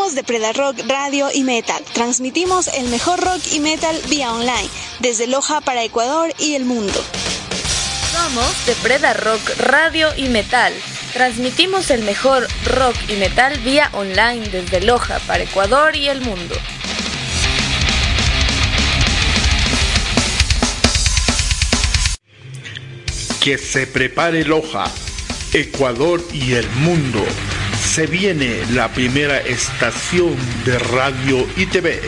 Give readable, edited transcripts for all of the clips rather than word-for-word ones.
Somos Depreda Rock Radio y Metal. Transmitimos el mejor rock y metal vía online, desde Loja para Ecuador y el mundo. Somos Depreda Rock Radio y Metal. Transmitimos el mejor rock y metal vía online desde Loja para Ecuador y el mundo. Que se prepare Loja, Ecuador y el mundo. Se viene la primera estación de radio y TV.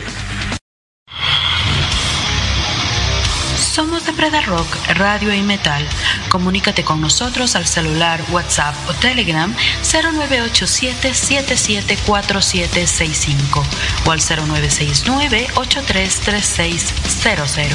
Somos Depreda Rock, Radio y Metal. Comunícate con nosotros al celular, WhatsApp o Telegram 0987-774765 o al 0969-833600.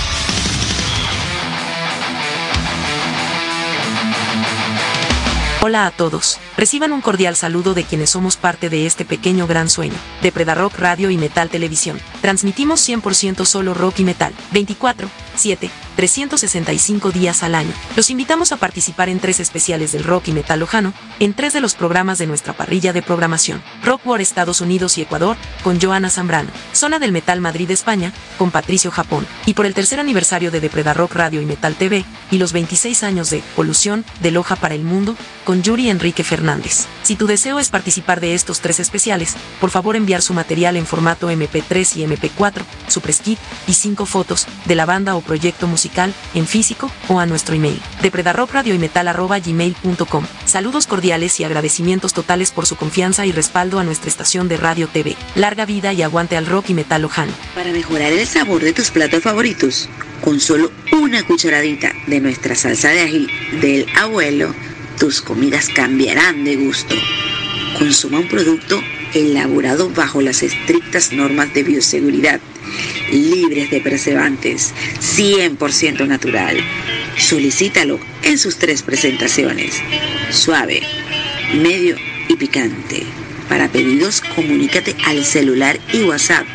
Hola a todos, reciban un cordial saludo de quienes somos parte de este pequeño gran sueño, Depreda Rock Radio y Metal Televisión. Transmitimos 100% solo rock y metal, 24/7, 365 días al año. Los invitamos a participar en 3 especiales del rock y metal lojano, en 3 de los programas de nuestra parrilla de programación. Rock War Estados Unidos y Ecuador, con Joana Zambrano. Zona del Metal Madrid España, con Patricio Japón. Y por el 3er aniversario de Depreda Rock Radio y Metal TV, y los 26 años de Polución, de Loja para el Mundo, con Yuri Enrique Fernández. Si tu deseo es participar de estos 3 especiales, por favor enviar su material en formato MP3 y MP4, su press kit y 5 fotos de la banda o proyecto musical en físico o a nuestro email, depredarrockradioymetal@gmail.com. Saludos cordiales y agradecimientos totales por su confianza y respaldo a nuestra estación de radio TV. Larga vida y aguante al rock y metal lojano. Para mejorar el sabor de tus platos favoritos, con solo una cucharadita de nuestra salsa de ají del abuelo, tus comidas cambiarán de gusto. Consuma un producto elaborado bajo las estrictas normas de bioseguridad, libres de preservantes, 100% natural. Solicítalo en sus 3 presentaciones: suave, medio y picante. Para pedidos, comunícate al celular y WhatsApp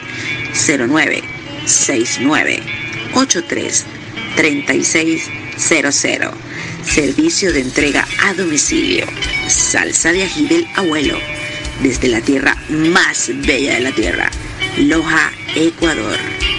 0969-833600. Servicio de entrega a domicilio. Salsa de ají del abuelo, desde la tierra más bella de la tierra, Loja, Ecuador.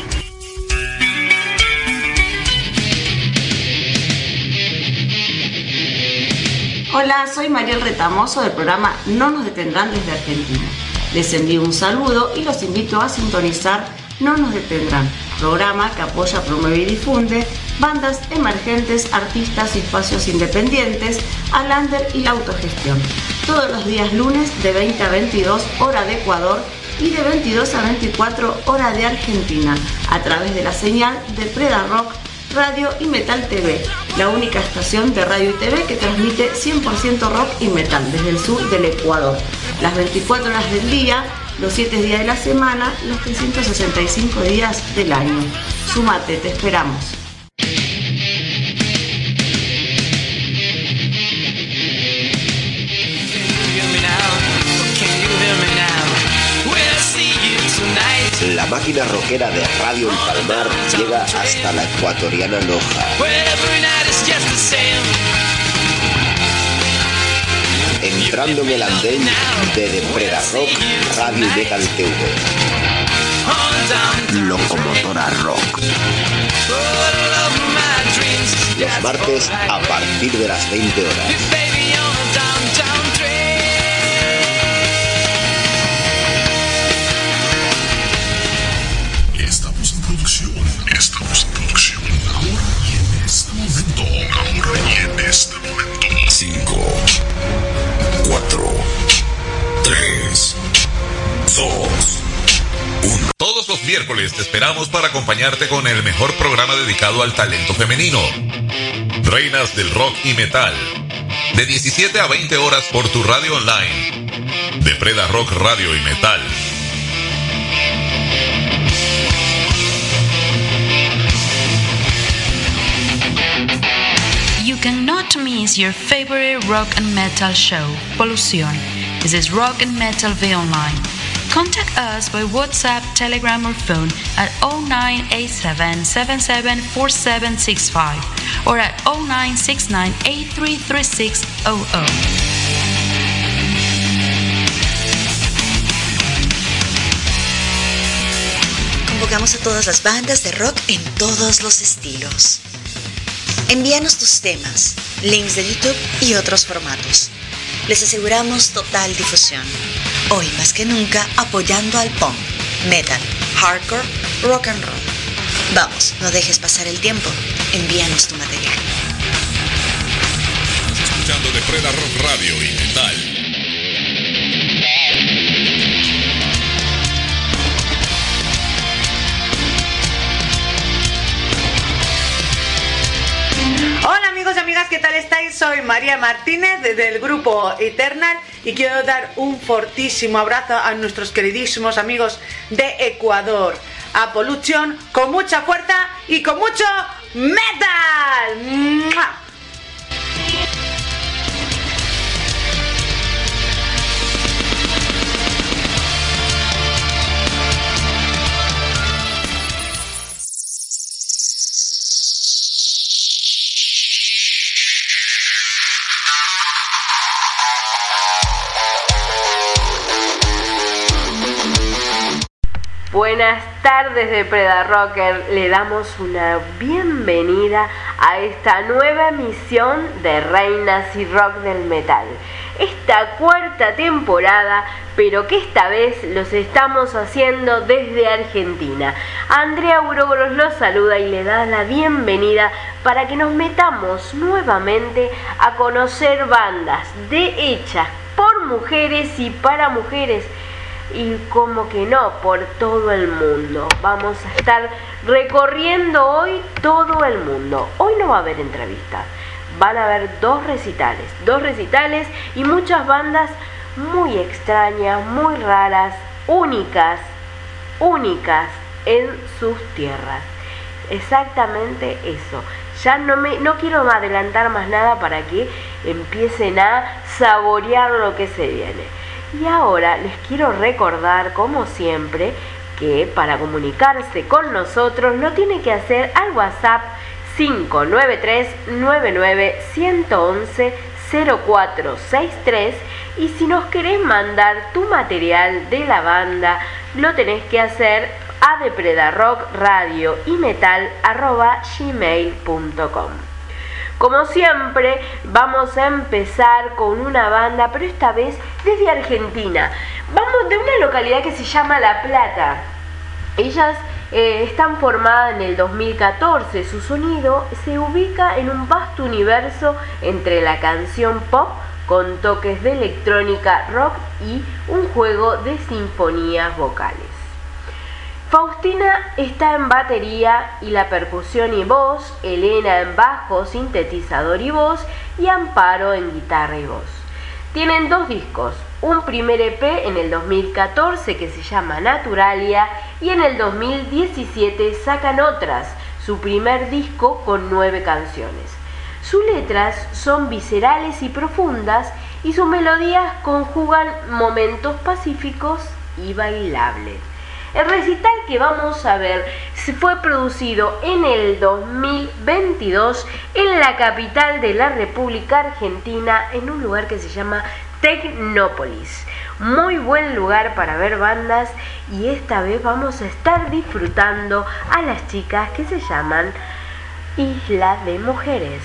Hola, soy Mariel Retamoso del programa No Nos Detendrán desde Argentina. Les envío un saludo y los invito a sintonizar No Nos Detendrán, programa que apoya, promueve y difunde bandas emergentes, artistas y espacios independientes, al under y la autogestión. Todos los días lunes de 20 a 22 hora de Ecuador y de 22 a 24 hora de Argentina, a través de la señal de Depreda Rock Radio y Metal TV, la única estación de radio y TV que transmite 100% rock y metal desde el sur del Ecuador, las 24 horas del día, los 7 días de la semana, los 365 días del año. Súmate, te esperamos. La máquina rockera de Radio El Palmar llega hasta la ecuatoriana Loja. Entrando en el andén de Depreda Rock Radio y Metal TV. Locomotora Rock. Los martes a partir de las 20 horas. Estamos en producción. Ahora y en este momento. 5, 4, 3, 2, 1. Todos los miércoles te esperamos para acompañarte con el mejor programa dedicado al talento femenino. Reinas del rock y metal. De 17 a 20 horas por tu radio online. Depreda Rock Radio y Metal. You cannot miss your favorite rock and metal show, Polución. This is Rock and Metal V Online. Contact us by WhatsApp, Telegram or phone at 0987-774765 or at 0969-833600. convocamos a todas las bandas de rock en todos los estilos. Envíanos tus temas, links de YouTube y otros formatos. Les aseguramos total difusión. Hoy más que nunca apoyando al punk, metal, hardcore, rock and roll. Vamos, no dejes pasar el tiempo. Envíanos tu material. Estás escuchando de Preda Rock Radio y Metal. Hola amigos y amigas, ¿qué tal estáis? Soy María Martínez desde el grupo Eternal y quiero dar un fortísimo abrazo a nuestros queridísimos amigos de Ecuador, a Pollution, con mucha fuerza y con mucho metal. ¡Mua! Buenas tardes de Preda Rocker, le damos una bienvenida a esta nueva emisión de Reinas y Rock del Metal. Esta cuarta temporada, pero que esta vez los estamos haciendo desde Argentina. Andrea Uroboros los saluda y le da la bienvenida para que nos metamos nuevamente a conocer bandas hechas por mujeres y para mujeres. Y como que no, por todo el mundo. Vamos a estar recorriendo hoy todo el mundo. Hoy no va a haber entrevistas, van a haber dos recitales y muchas bandas muy extrañas, muy raras, únicas en sus tierras. Exactamente eso. Ya no quiero adelantar más nada para que empiecen a saborear lo que se viene. Y ahora les quiero recordar, como siempre, que para comunicarse con nosotros lo tiene que hacer al WhatsApp 593-99-111-0463 y si nos querés mandar tu material de la banda, lo tenés que hacer a depredarockradio.y-metal@gmail.com. Como siempre, vamos a empezar con una banda, pero esta vez desde Argentina. Vamos de una localidad que se llama La Plata. Ellas están formadas en el 2014. Su sonido se ubica en un vasto universo entre la canción pop con toques de electrónica, rock y un juego de sinfonías vocales. Faustina está en batería y la percusión y voz, Elena en bajo, sintetizador y voz y Amparo en guitarra y voz. Tienen dos discos, un primer EP en el 2014 que se llama Naturalia y en el 2017 sacan Otras, su primer disco con 9 canciones. Sus letras son viscerales y profundas y sus melodías conjugan momentos pacíficos y bailables. El recital que vamos a ver fue producido en el 2022 en la capital de la República Argentina, en un lugar que se llama Tecnópolis. Muy buen lugar para ver bandas y esta vez vamos a estar disfrutando a las chicas que se llaman Isla de Mujeres.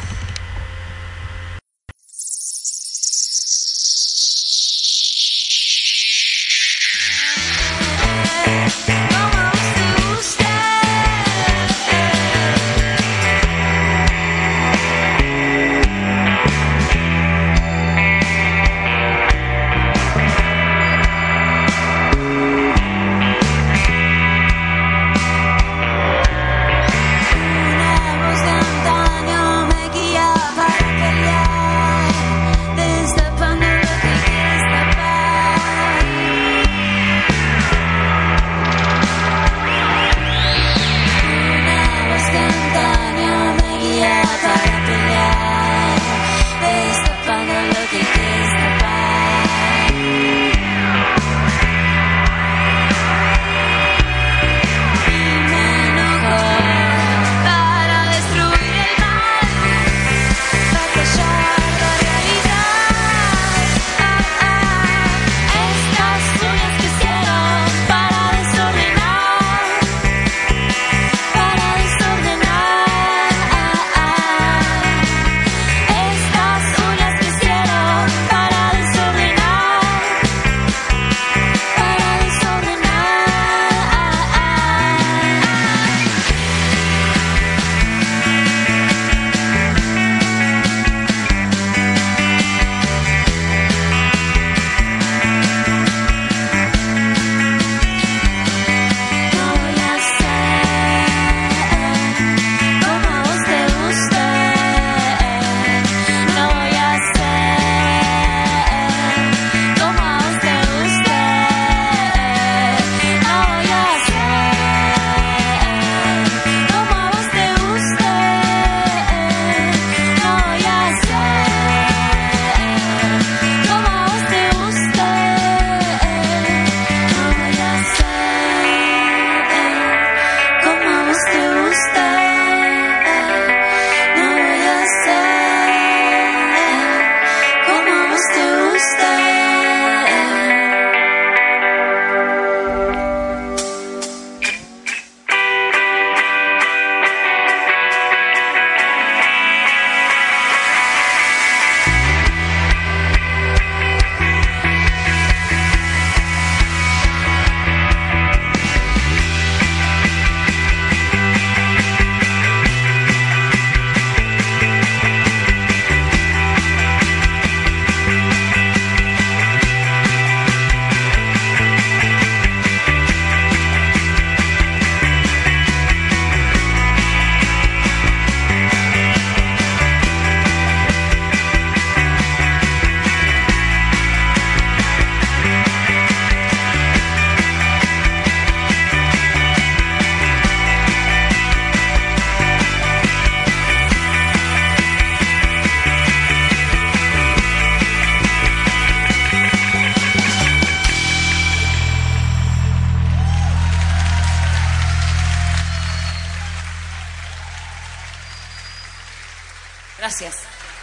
Gracias.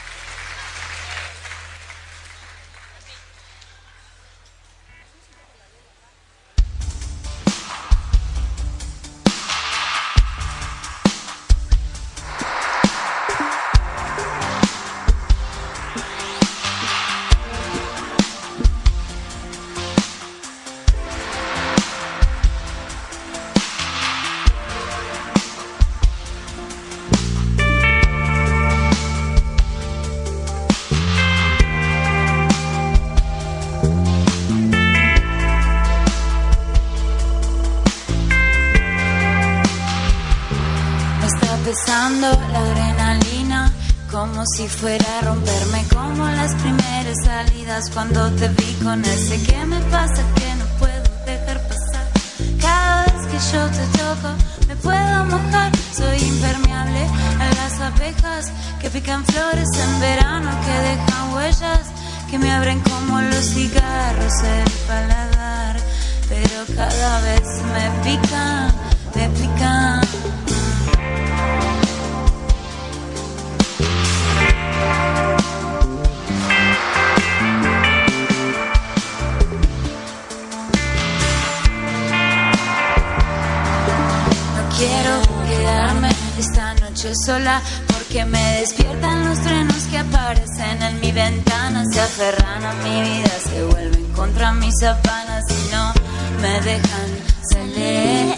La adrenalina como si fuera a romperme, como las primeras salidas cuando te vi con ese que me pasa que no puedo dejar pasar. Cada vez que yo te toco me puedo mojar, soy impermeable a las abejas que pican flores en verano, que dejan huellas que me abren como los cigarros el paladar, pero cada vez me pican, me pican. Quiero quedarme esta noche sola porque me despiertan los truenos que aparecen en mi ventana, se aferran a mi vida, se vuelven contra mis sábanas y no me dejan salir.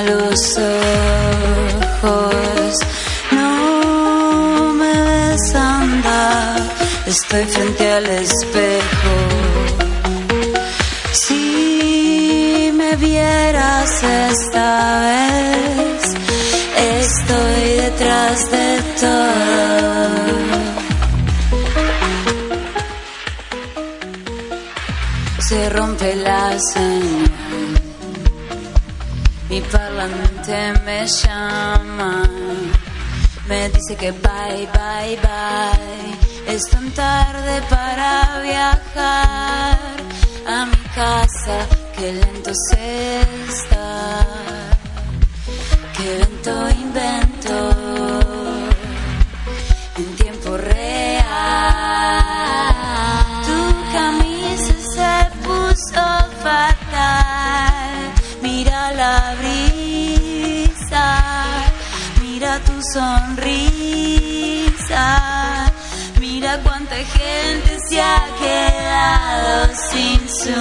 los ojos. No me ves andar, estoy frente al espejo. Si me vieras esta vez, estoy detrás de todo. Se rompe la señal, mi parlante me llama, me dice que bye, bye, bye. Es tan tarde para viajar a mi casa, que lento se está, que lento invento en tiempo real. Tu camisa se puso fatal, mira la brisa, mira tu sonrisa, mira cuánta gente se ha quedado sin su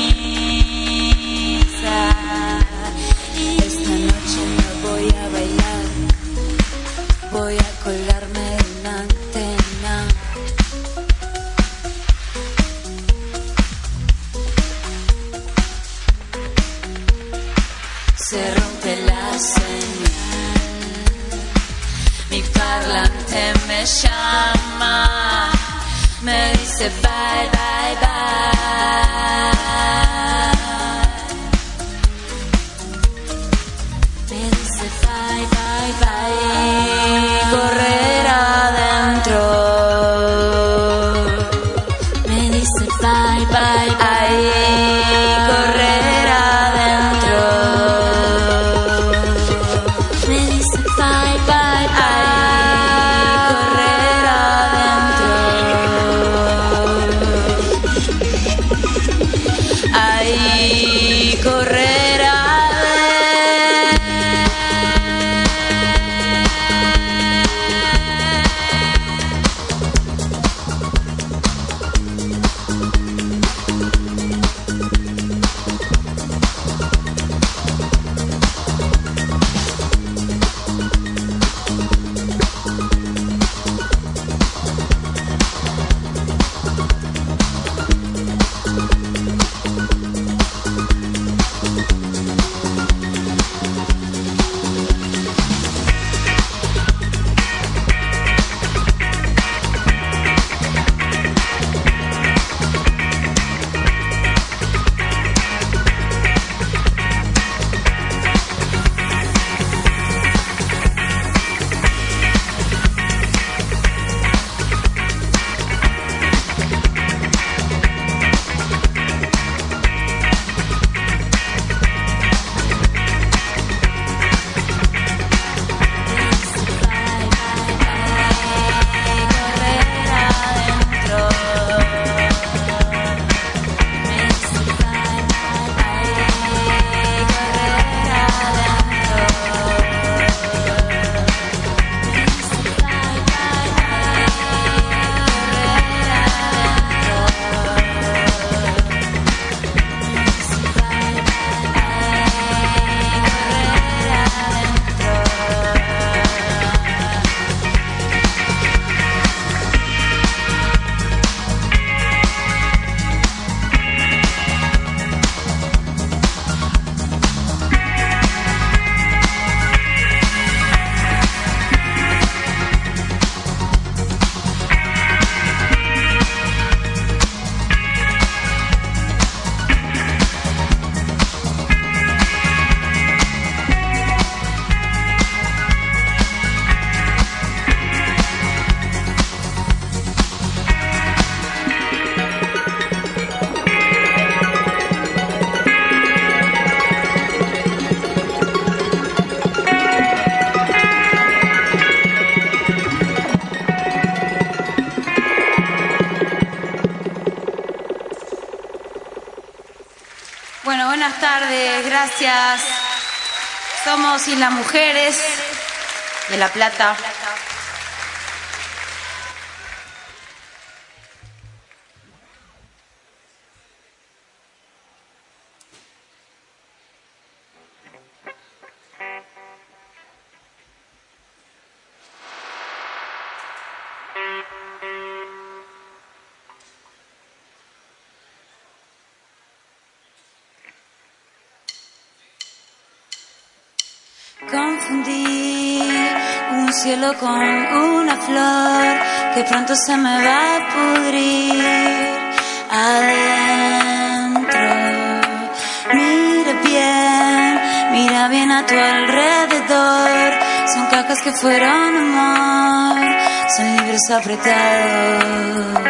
misa. Esta noche no voy a bailar, voy a colgarme de una antena. Se rompe la señal, mi parlante me llama, me dice bye, bye, bye. Me dice bye, bye, bye. Correr adentro. Me dice bye, bye, bye. Correr adentro. Me dice bye, bye, bye. Correr adentro. Ay, correr adentro. Bueno, buenas tardes, gracias. Somos Islas Mujeres de La Plata. Confundí un cielo con una flor que pronto se me va a pudrir adentro. Mira bien a tu alrededor. Son cajas que fueron amor, son libros apretados.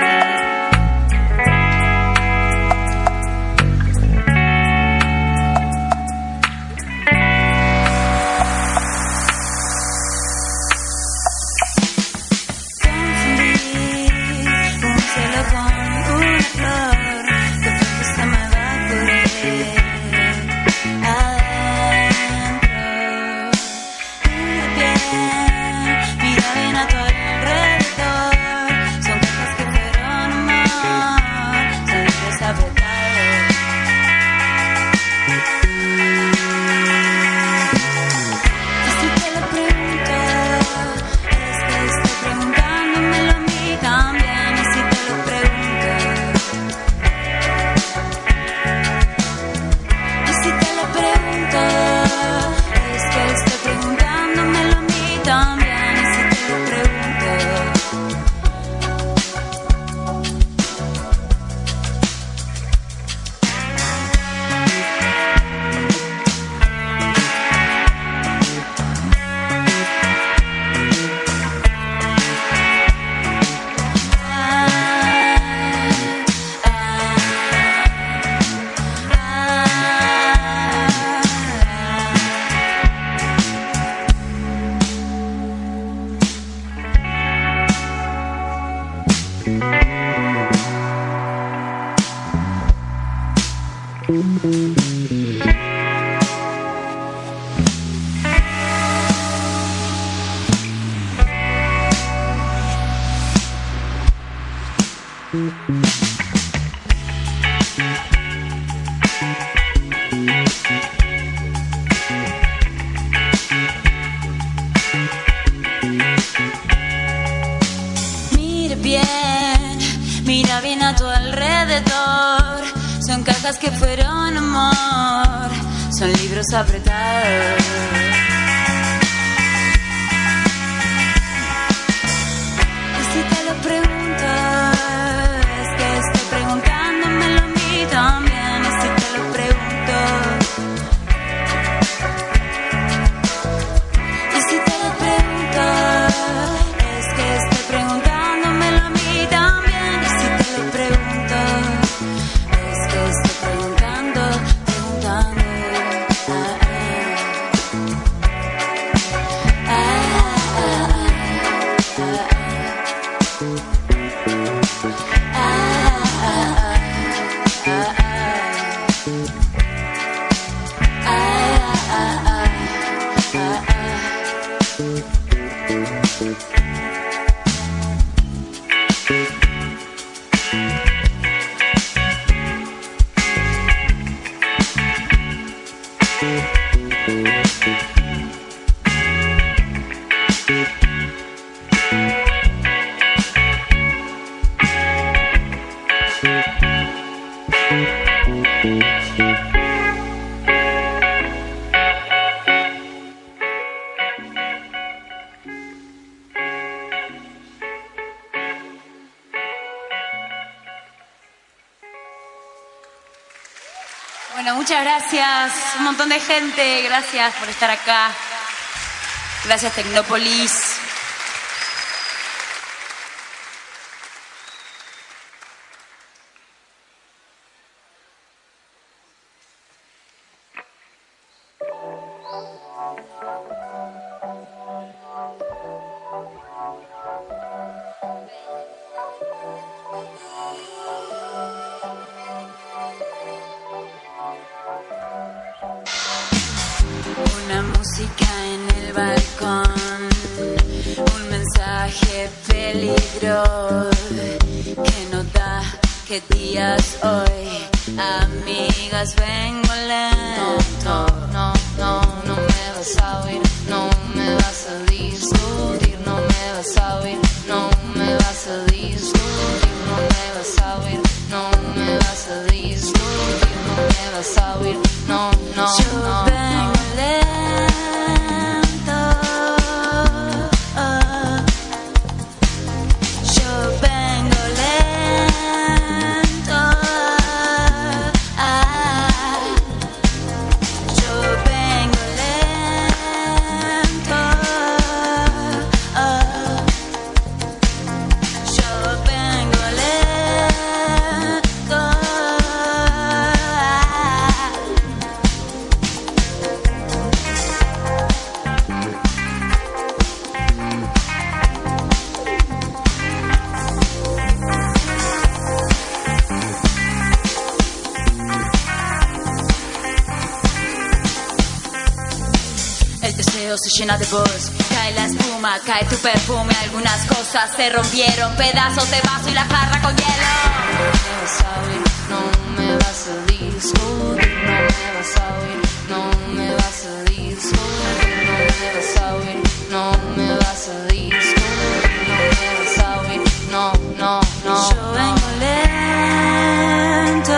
Mira bien a tu alrededor. Son cajas que fueron amor, son libros apretados. Y si te lo pregunto, es que estoy preguntándomelo a mí también. Y si te lo pregunto, y si te lo pregunto, es que estoy preguntándomelo a mí también. Y si te lo pregunto, es que estoy preguntando. Bueno, muchas gracias, un montón de gente, gracias por estar acá. Gracias Tecnópolis. Una música en el balcón, un mensaje peligro que no da que días hoy. Amigas, vengo lento. No me vas a oír, no me vas a discutir, no me vas a oír, no me vas a discutir, no me vas a oír, no me vas a discutir, no me vas a oír, no. Yo vengo lento. llena de voz. Cae la espuma, cae tu perfume. Algunas cosas se rompieron, pedazos de vaso y la jarra con hielo. No me vas a discutir, no me vas a oír, no me vas a discutir, no me vas a oír, no me vas a discutir, no me vas a oír, no, no, no. Yo vengo lento.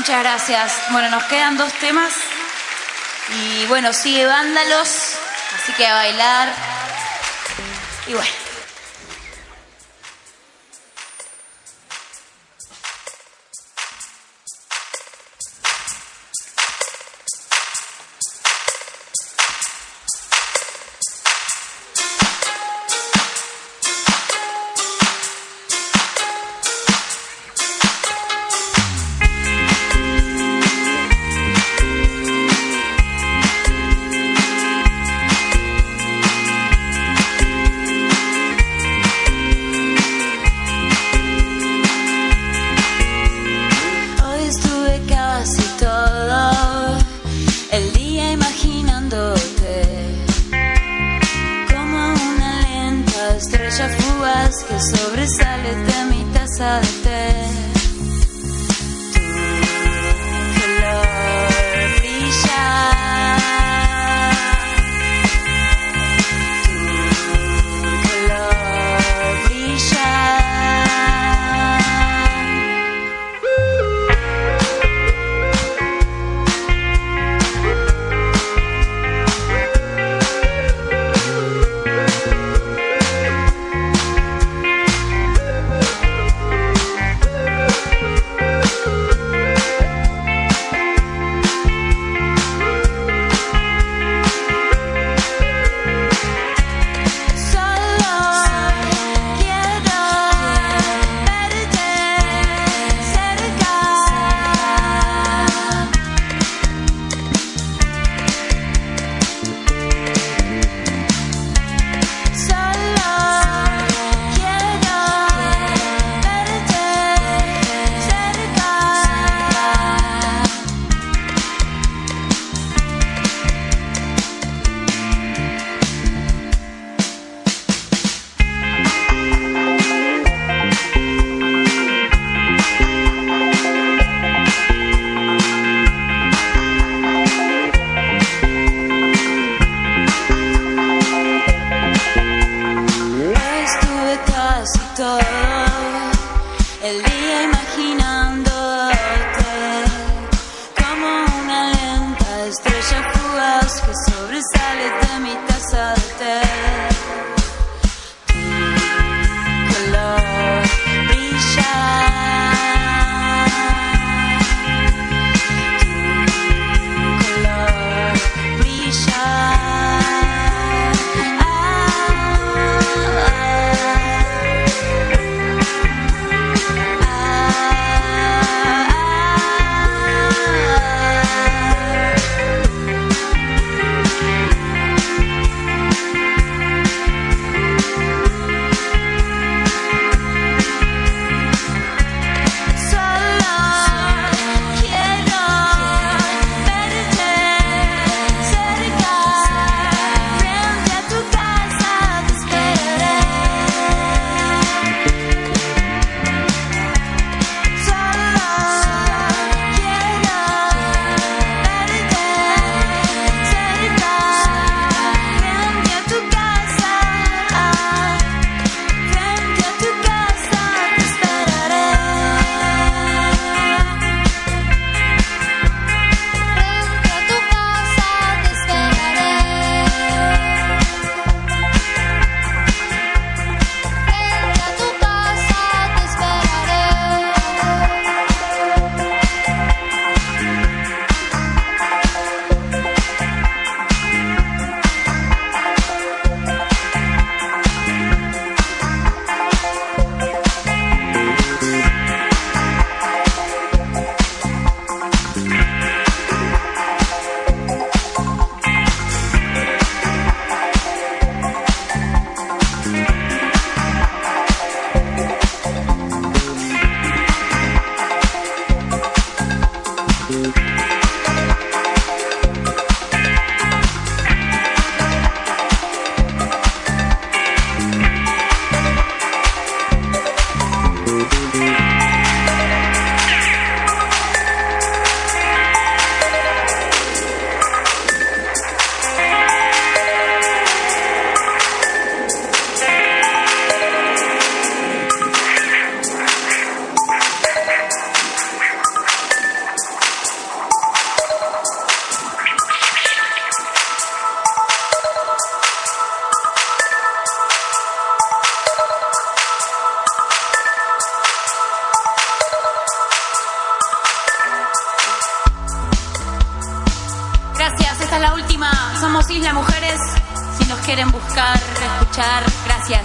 Muchas gracias. Bueno, nos quedan 2 temas. Y bueno, sigue Vándalos. Así que a bailar. Y bueno. Que sobresale de mi taza de té. Tu color brilla. Tu color brilla. Ah quieren buscar, escuchar. Gracias.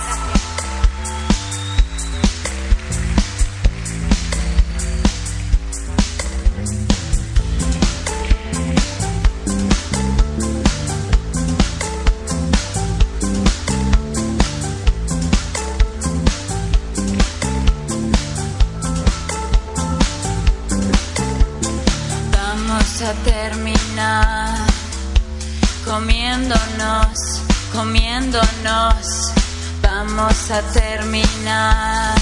Vamos a terminar comiéndonos, vamos a terminar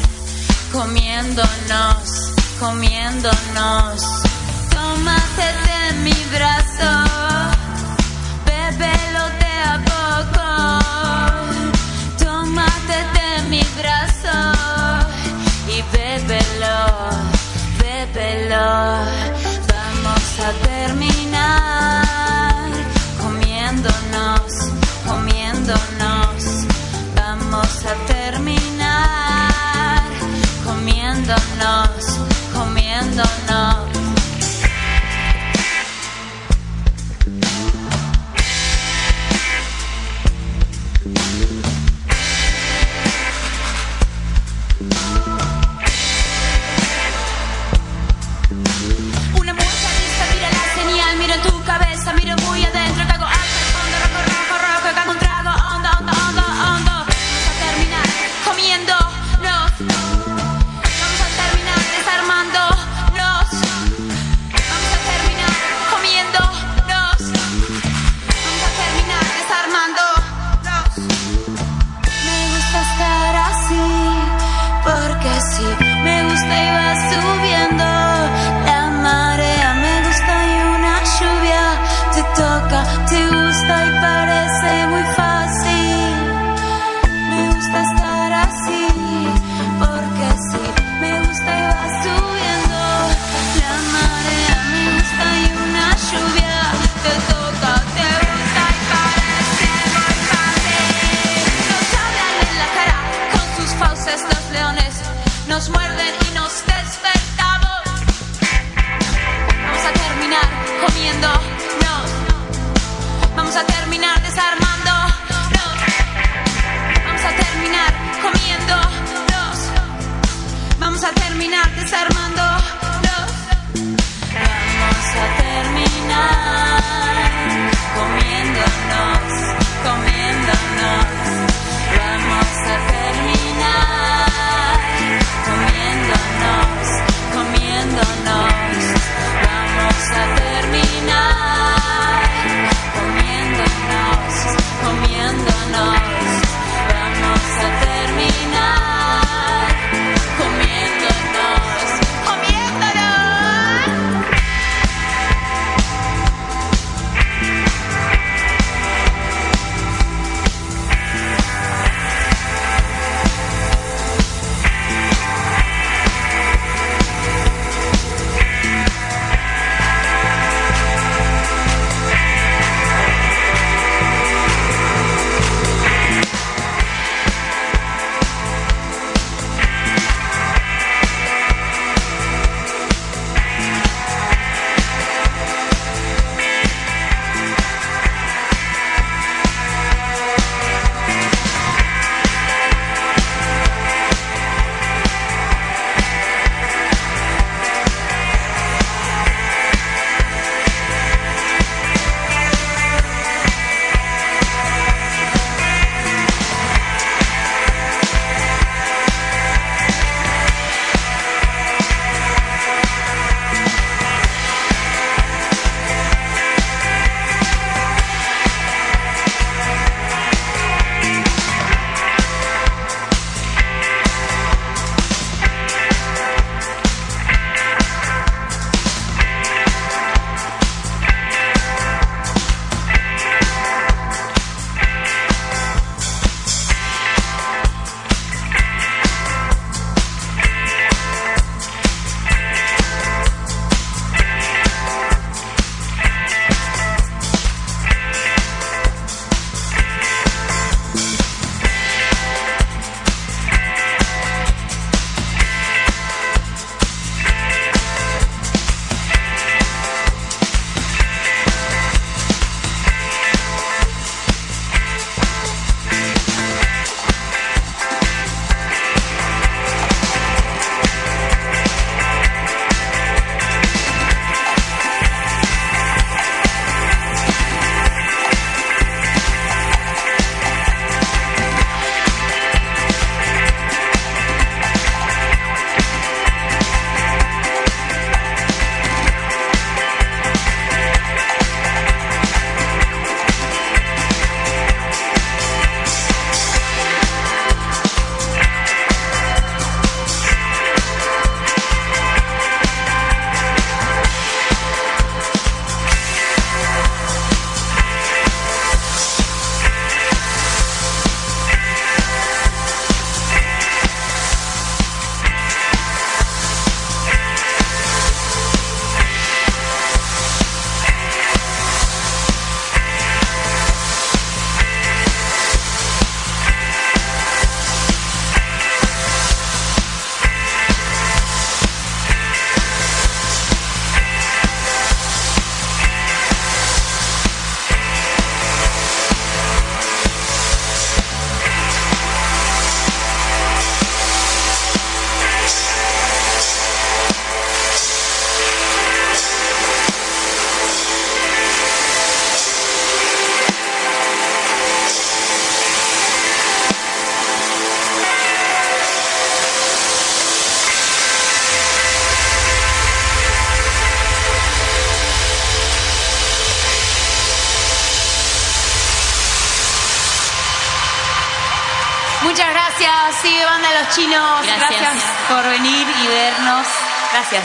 comiéndonos. Tómate de mi brazo, bébelo de a poco. Tómate de mi brazo y bébelo. Vamos a terminar comiéndonos. Vamos a terminar comiéndonos. Una muestra lista, mira la señal, miro en tu cabeza, miro muy adentro, cago alto, fondo, rojo, cago un trago, hondo. Vamos a terminar comiéndonos. Vamos a terminar desarmándonos. Vamos a terminar comiéndonos. Vamos a terminar desarmándonos. Me gusta estar así, porque sí, me gusta y va subiendo la marea, me gusta y una lluvia te toca, te gusta y parece muy fácil. Me gusta estar así, porque sí, me gusta y va subiendo la marea, me gusta y una lluvia te toca, te gusta y parece muy fácil. Nos hablan en la cara con sus fauces los leones, nos muerden y nos despertamos. Vamos a terminar comiéndonos. Vamos a terminar desarmándonos. Vamos a terminar comiéndonos. Vamos a terminar desarmándonos. Vamos a terminar comiéndonos. Vamos a terminar comiéndonos. Hola, sí, banda Los Chinos. Gracias por venir y vernos. Gracias.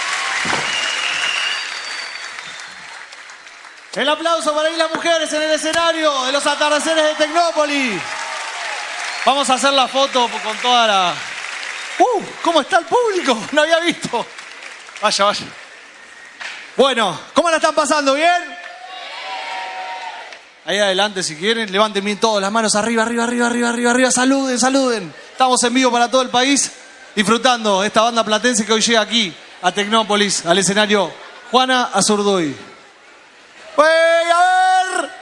El aplauso para ir las mujeres en el escenario de los atardeceres de Tecnópolis. Vamos a hacer la foto con toda la... ¿Cómo está el público? No había visto. Vaya, vaya. Bueno, ¿cómo la están pasando? ¿Bien? Ahí adelante, si quieren, levanten bien todas las manos arriba, arriba, arriba, arriba, arriba, arriba. Saluden, saluden. Estamos en vivo para todo el país, disfrutando esta banda platense que hoy llega aquí, a Tecnópolis, al escenario Juana Azurduy. ¡Wey, a ver!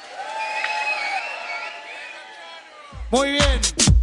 Muy bien.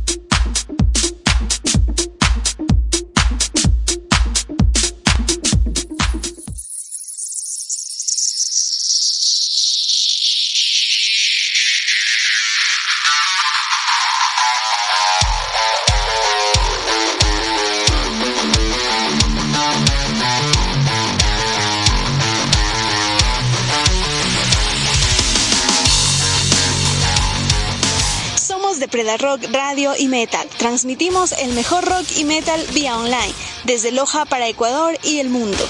Preda Rock Radio y Metal. Transmitimos el mejor rock y metal vía online, desde Loja para Ecuador y el mundo.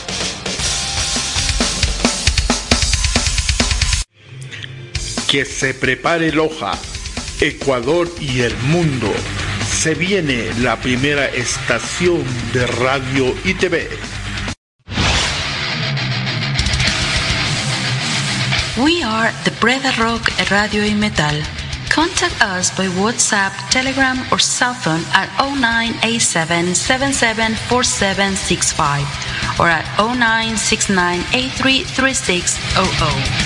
Que se prepare Loja, Ecuador y el mundo. Se viene la primera estación de radio y TV. We are the Preda Rock Radio y Metal. Contact us by WhatsApp, Telegram, or cell phone at 0987774765 or at 0969833600.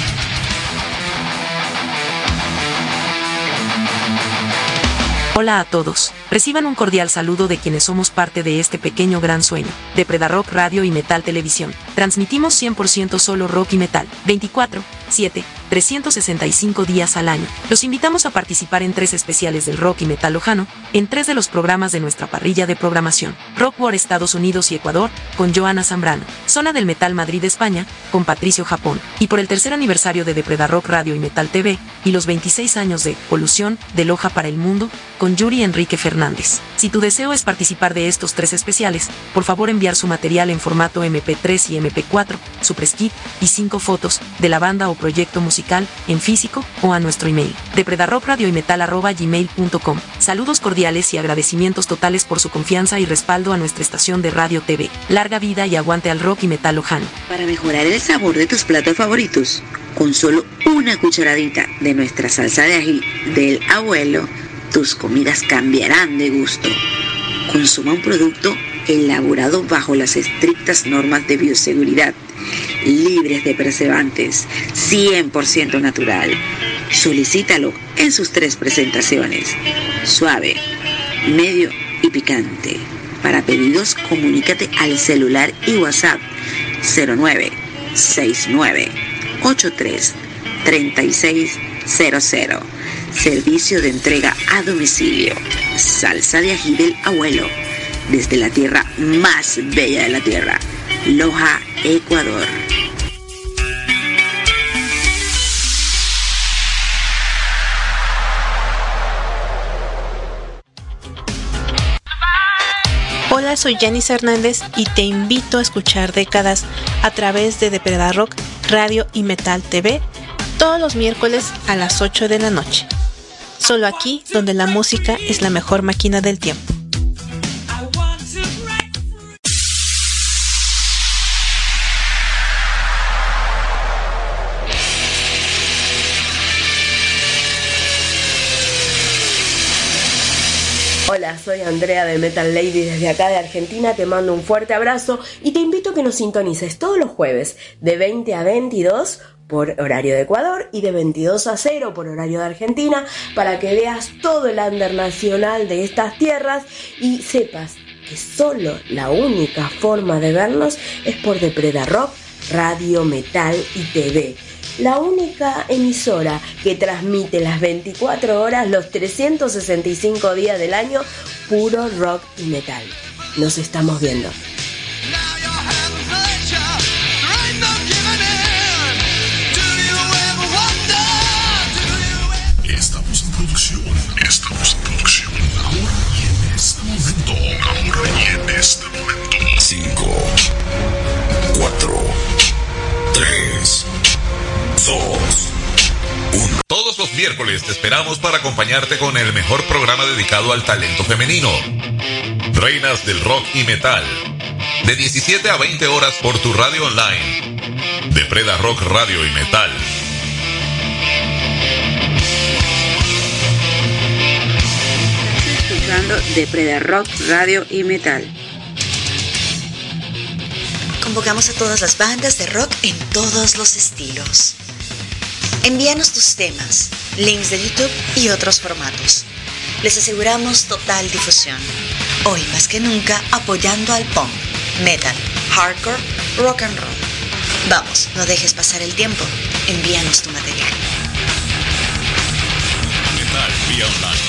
Hola a todos, reciban un cordial saludo de quienes somos parte de este pequeño gran sueño, de Preda Rock Radio y Metal Televisión. Transmitimos 100% solo rock y metal, 24/7, 365 días al año. Los invitamos a participar en 3 especiales del rock y metal lojano, en 3 de los programas de nuestra parrilla de programación. Rock War Estados Unidos y Ecuador, con Joana Zambrano. Zona del Metal Madrid España, con Patricio Japón. Y por el 3er aniversario de Preda Rock Radio y Metal TV, y los 26 años de Polución, de Loja para el Mundo, con Yuri Enrique Fernández. Si tu deseo es participar de estos 3 especiales, por favor enviar su material en formato MP3 y MP4, su press kit y 5 fotos de la banda o proyecto musical en físico o a nuestro email de predarocradioymetal@gmail.com. Saludos cordiales y agradecimientos totales por su confianza y respaldo a nuestra estación de radio TV. Larga vida y aguante al rock y metal lojano. Para mejorar el sabor de tus platos favoritos, con solo una cucharadita de nuestra salsa de ají del abuelo, tus comidas cambiarán de gusto. Consuma un producto elaborado bajo las estrictas normas de bioseguridad, libres de preservantes, 100% natural. Solicítalo en sus 3 presentaciones: suave, medio y picante. Para pedidos, comunícate al celular y WhatsApp 0969833600. Servicio de entrega a domicilio. Salsa de ají del abuelo, desde la tierra más bella de la tierra, Loja, Ecuador. Hola, soy Janice Hernández y te invito a escuchar Décadas a través de Preda Rock Radio y Metal TV todos los miércoles a las 8 de la noche. Solo aquí, donde la música es la mejor máquina del tiempo. Hola, soy Andrea de Metal Lady desde acá de Argentina, te mando un fuerte abrazo y te invito a que nos sintonices todos los jueves de 20 a 22 por horario de Ecuador y de 22 a 0 por horario de Argentina, para que veas todo el under nacional de estas tierras y sepas que solo la única forma de vernos es por The Preda Rock Radio, Metal y TV. La única emisora que transmite las 24 horas, los 365 días del año, puro rock y metal. Nos estamos viendo. Estamos en producción. Ahora miércoles te esperamos para acompañarte con el mejor programa dedicado al talento femenino. Reinas del Rock y Metal. De 17 a 20 horas por tu radio online. De Preda Rock Radio y Metal. Estás escuchando de Preda Rock Radio y Metal. Convocamos a todas las bandas de rock en todos los estilos. Envíanos tus temas, links de YouTube y otros formatos. Les aseguramos total difusión. Hoy más que nunca apoyando al punk, metal, hardcore, rock and roll. Vamos, no dejes pasar el tiempo. Envíanos tu material. Metal vía online.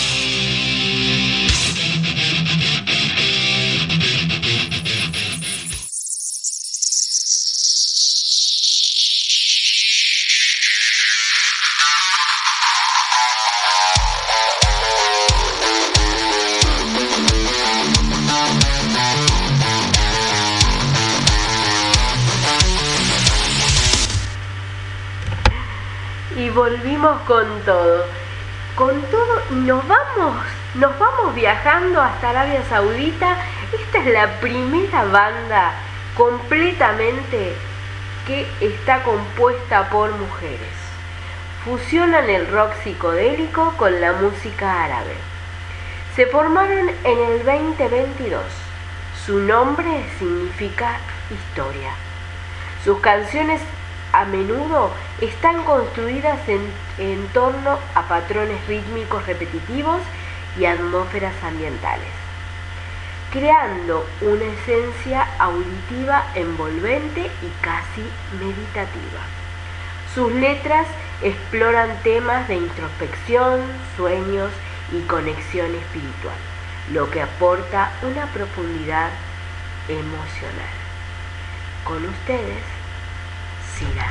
Y volvimos con todo y nos vamos viajando hasta Arabia Saudita. Esta es la primera banda completamente que está compuesta por mujeres. Fusionan el rock psicodélico con la música árabe. Se formaron en el 2022. Su nombre significa historia. Sus canciones a menudo están construidas en torno a patrones rítmicos repetitivos y atmósferas ambientales, creando una esencia auditiva envolvente y casi meditativa. Sus letras exploran temas de introspección, sueños y conexión espiritual, lo que aporta una profundidad emocional. Con ustedes, Sira.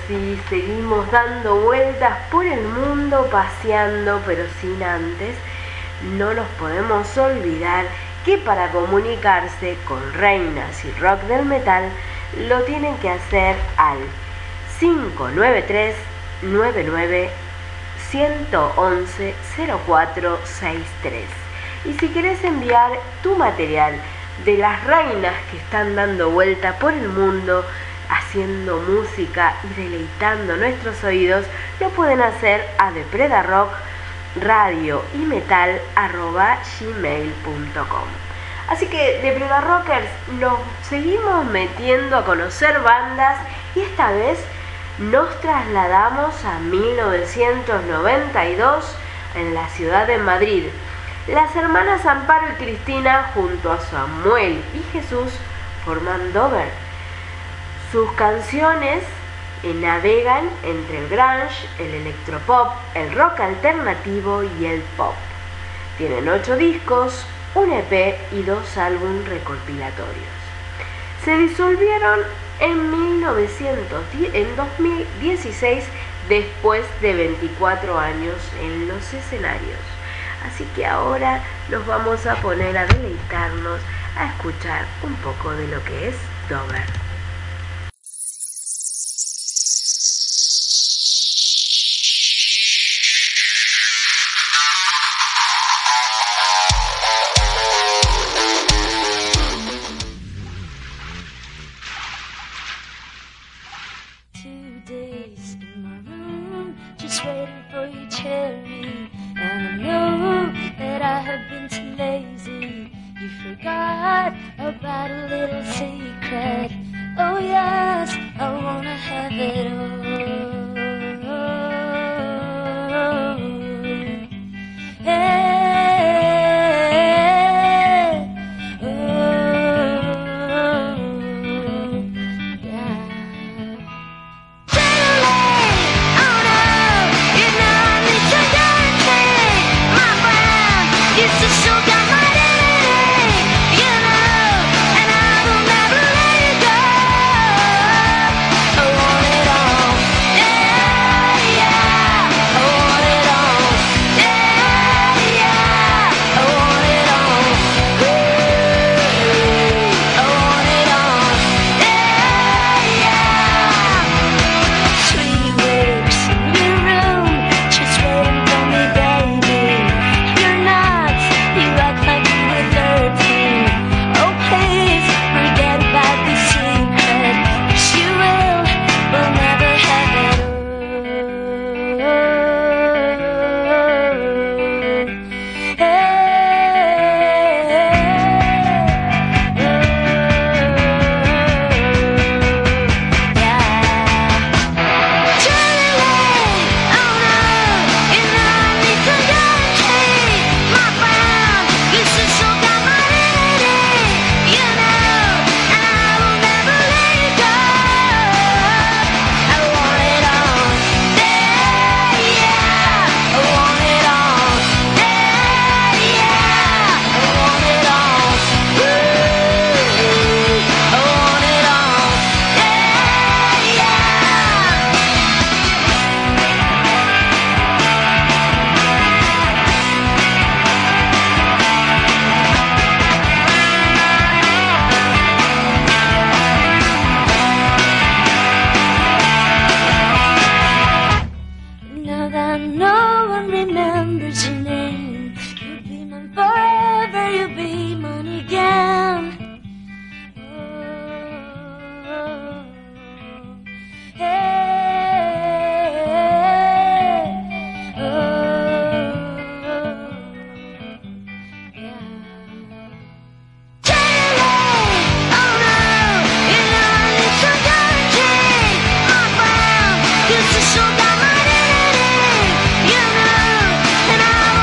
sí, seguimos dando vueltas por el mundo, paseando, pero sin antes. No nos podemos olvidar que para comunicarse con reinas y rock del metal lo tienen que hacer al 593-99-111-0463. Y si querés enviar tu material de las reinas que están dando vuelta por el mundo, haciendo música y deleitando nuestros oídos, lo pueden hacer a depredarock@gmail.com. Así que Depredarockers, nos seguimos metiendo a conocer bandas y esta vez nos trasladamos a 1992 en la ciudad de Madrid. Las hermanas Amparo y Cristina junto a Samuel y Jesús forman Dover. Sus canciones navegan entre el grunge, el electropop, el rock alternativo y el pop. Tienen 8 discos, un EP y 2 álbumes recopilatorios. Se disolvieron en 2016 después de 24 años en los escenarios. Así que ahora nos vamos a poner a deleitarnos, a escuchar un poco de lo que es Dover. About a little secret. Oh yes, I wanna have it all. Hey, oh, yeah. Suddenly, oh no, you know I need to guarantee my friend. It's a sugar money. Sugar money, you know, and I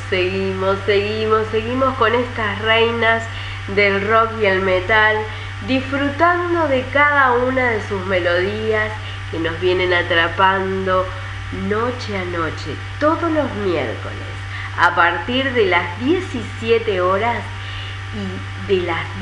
seguimos con estas reinas del rock y el metal, disfrutando de cada una de sus melodías que nos vienen atrapando noche a noche, todos los miércoles, a partir de las 17 horas y de las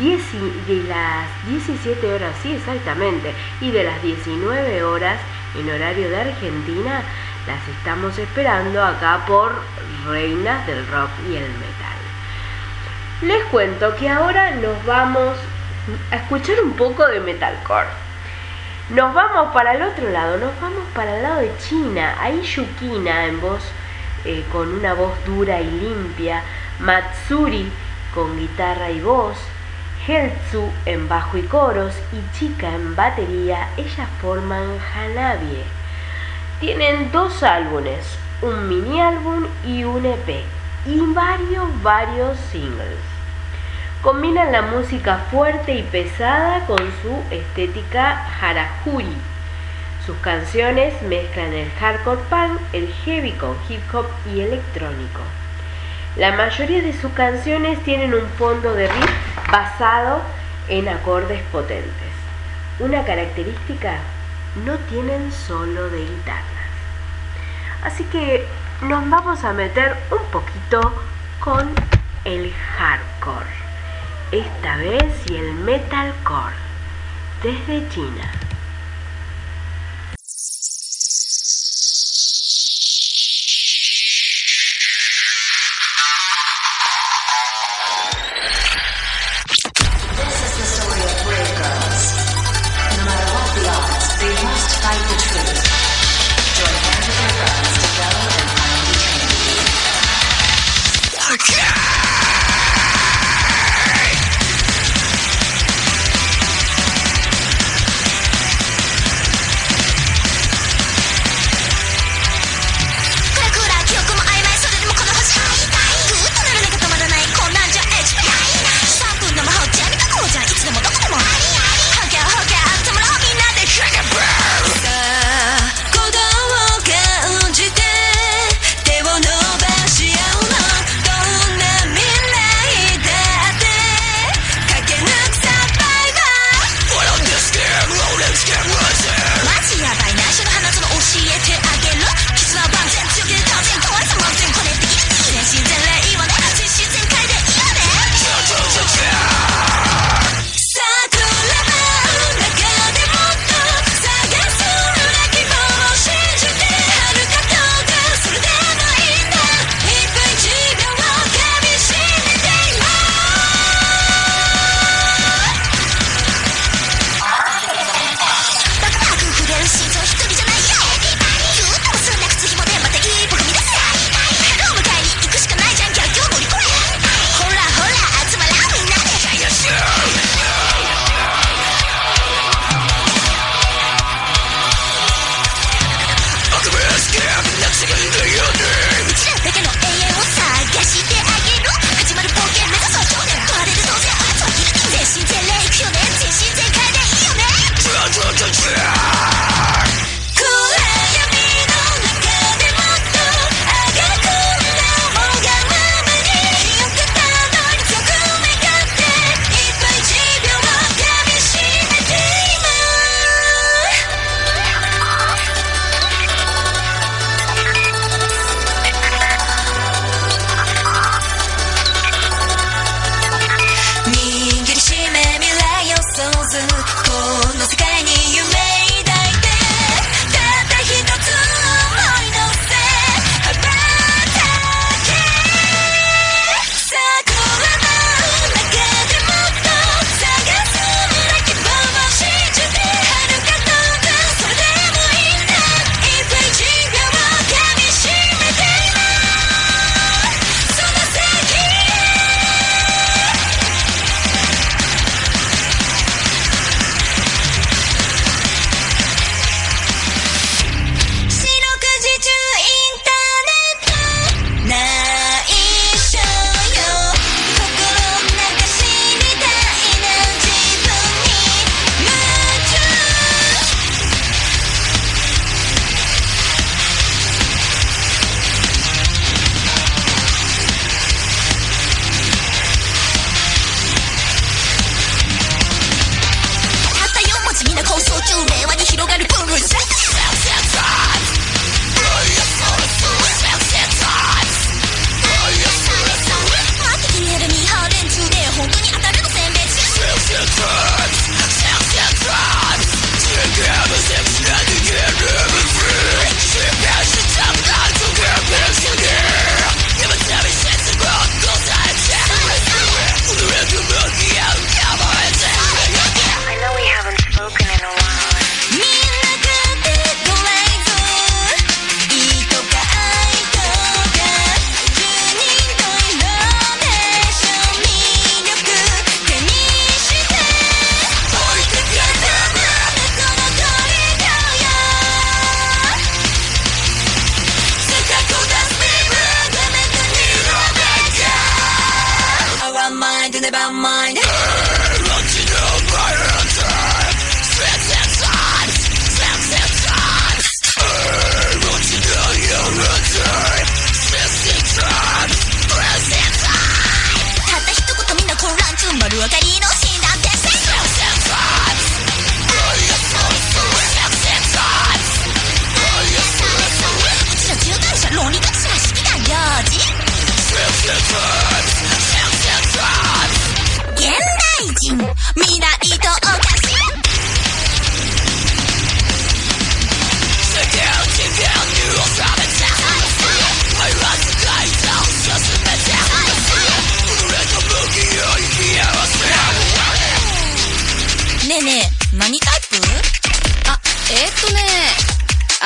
17 horas, sí, exactamente, y de las 19 horas en horario de Argentina, las estamos esperando acá por Reinas del Rock y el Metal. Les cuento que ahora nos vamos a escuchar un poco de metalcore. Nos vamos para el otro lado, nos vamos para el lado de China. Ahí Yukina en voz, con una voz dura y limpia, Matsuri con guitarra y voz, Heltsu en bajo y coros y Chika en batería, ellas forman Hanabie. Tienen 2 álbumes, un mini álbum y un EP, y varios singles. Combinan la música fuerte y pesada con su estética harajuri. Sus canciones mezclan el hardcore punk, el heavy con hip hop y electrónico. La mayoría de sus canciones tienen un fondo de riff basado en acordes potentes. Una característica, no tienen solo de guitarras. Así que nos vamos a meter un poquito con el hardcore. Esta vez y el metalcore desde China.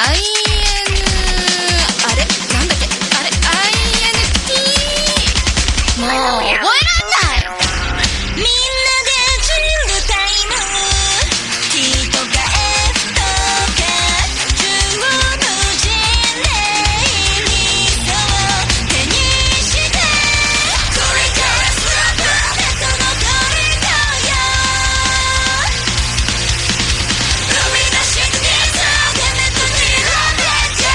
あれなんだっけあれ INT もう覚えらんないみんなでチルタイム T とか F とか中国人で理想を手にしてこれからスラップベッドのコリドーよ生み出してみたデメットにラベット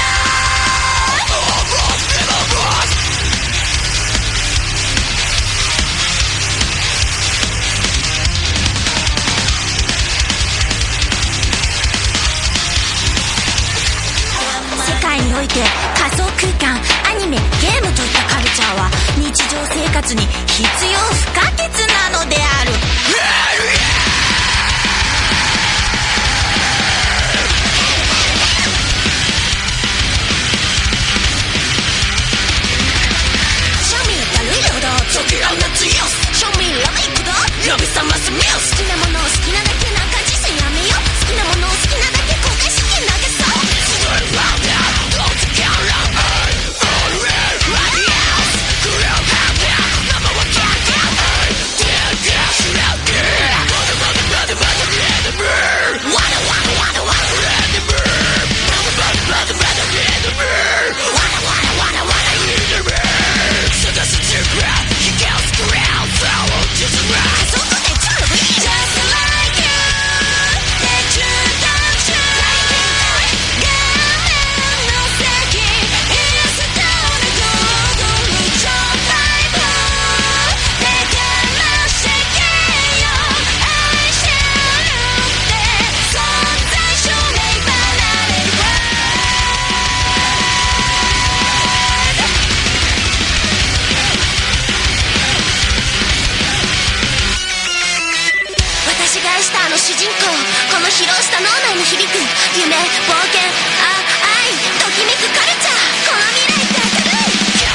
世界において仮想空間アニメゲームといったカルチャーは日常生活に必要不可欠なのである庶民たるよだチョキランナツヨス庶民ラメイクだ呼び覚ますミュース好きなものを好きなだけなんか実践やめよう好きなものを好きなだけ公開資金投げそう主人公この広した脳内に響く夢冒険愛ときめくカルチャーこの未来って明るい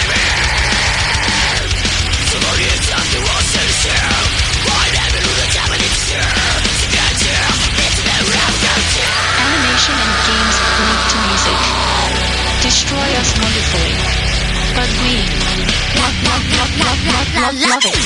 そのリーズって忘れてハイレベルなために世界中別なラブカルチャー Animation and games linked to music destroy us wonderfully, but we love it.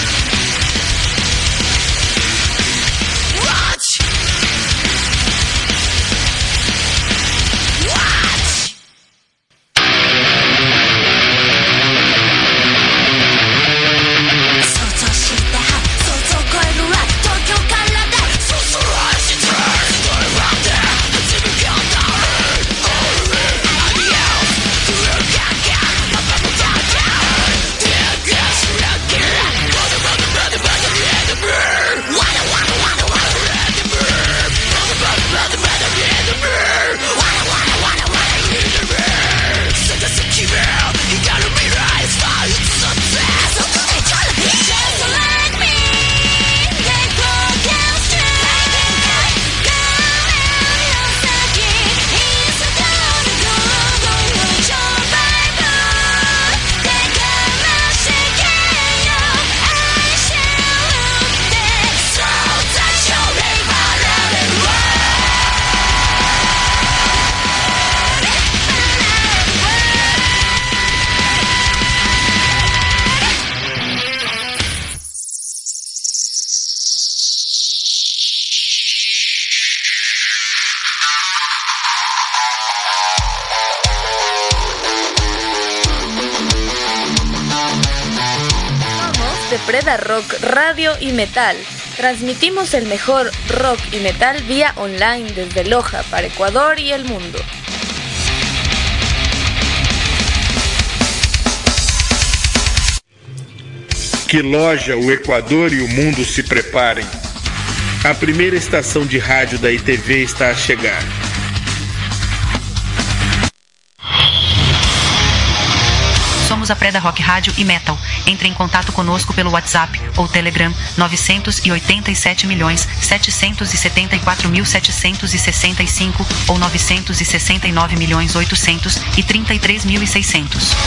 Preda Rock Radio y Metal. Transmitimos el mejor rock y metal vía online desde Loja para Ecuador y el mundo. Que Loja, o Equador e o mundo se preparem. A primeira estação de rádio da ITV está a chegar. Somos a Preda Rock Rádio e Metal. Entre em contato conosco pelo WhatsApp ou Telegram 987.774.765 ou 969.833.600.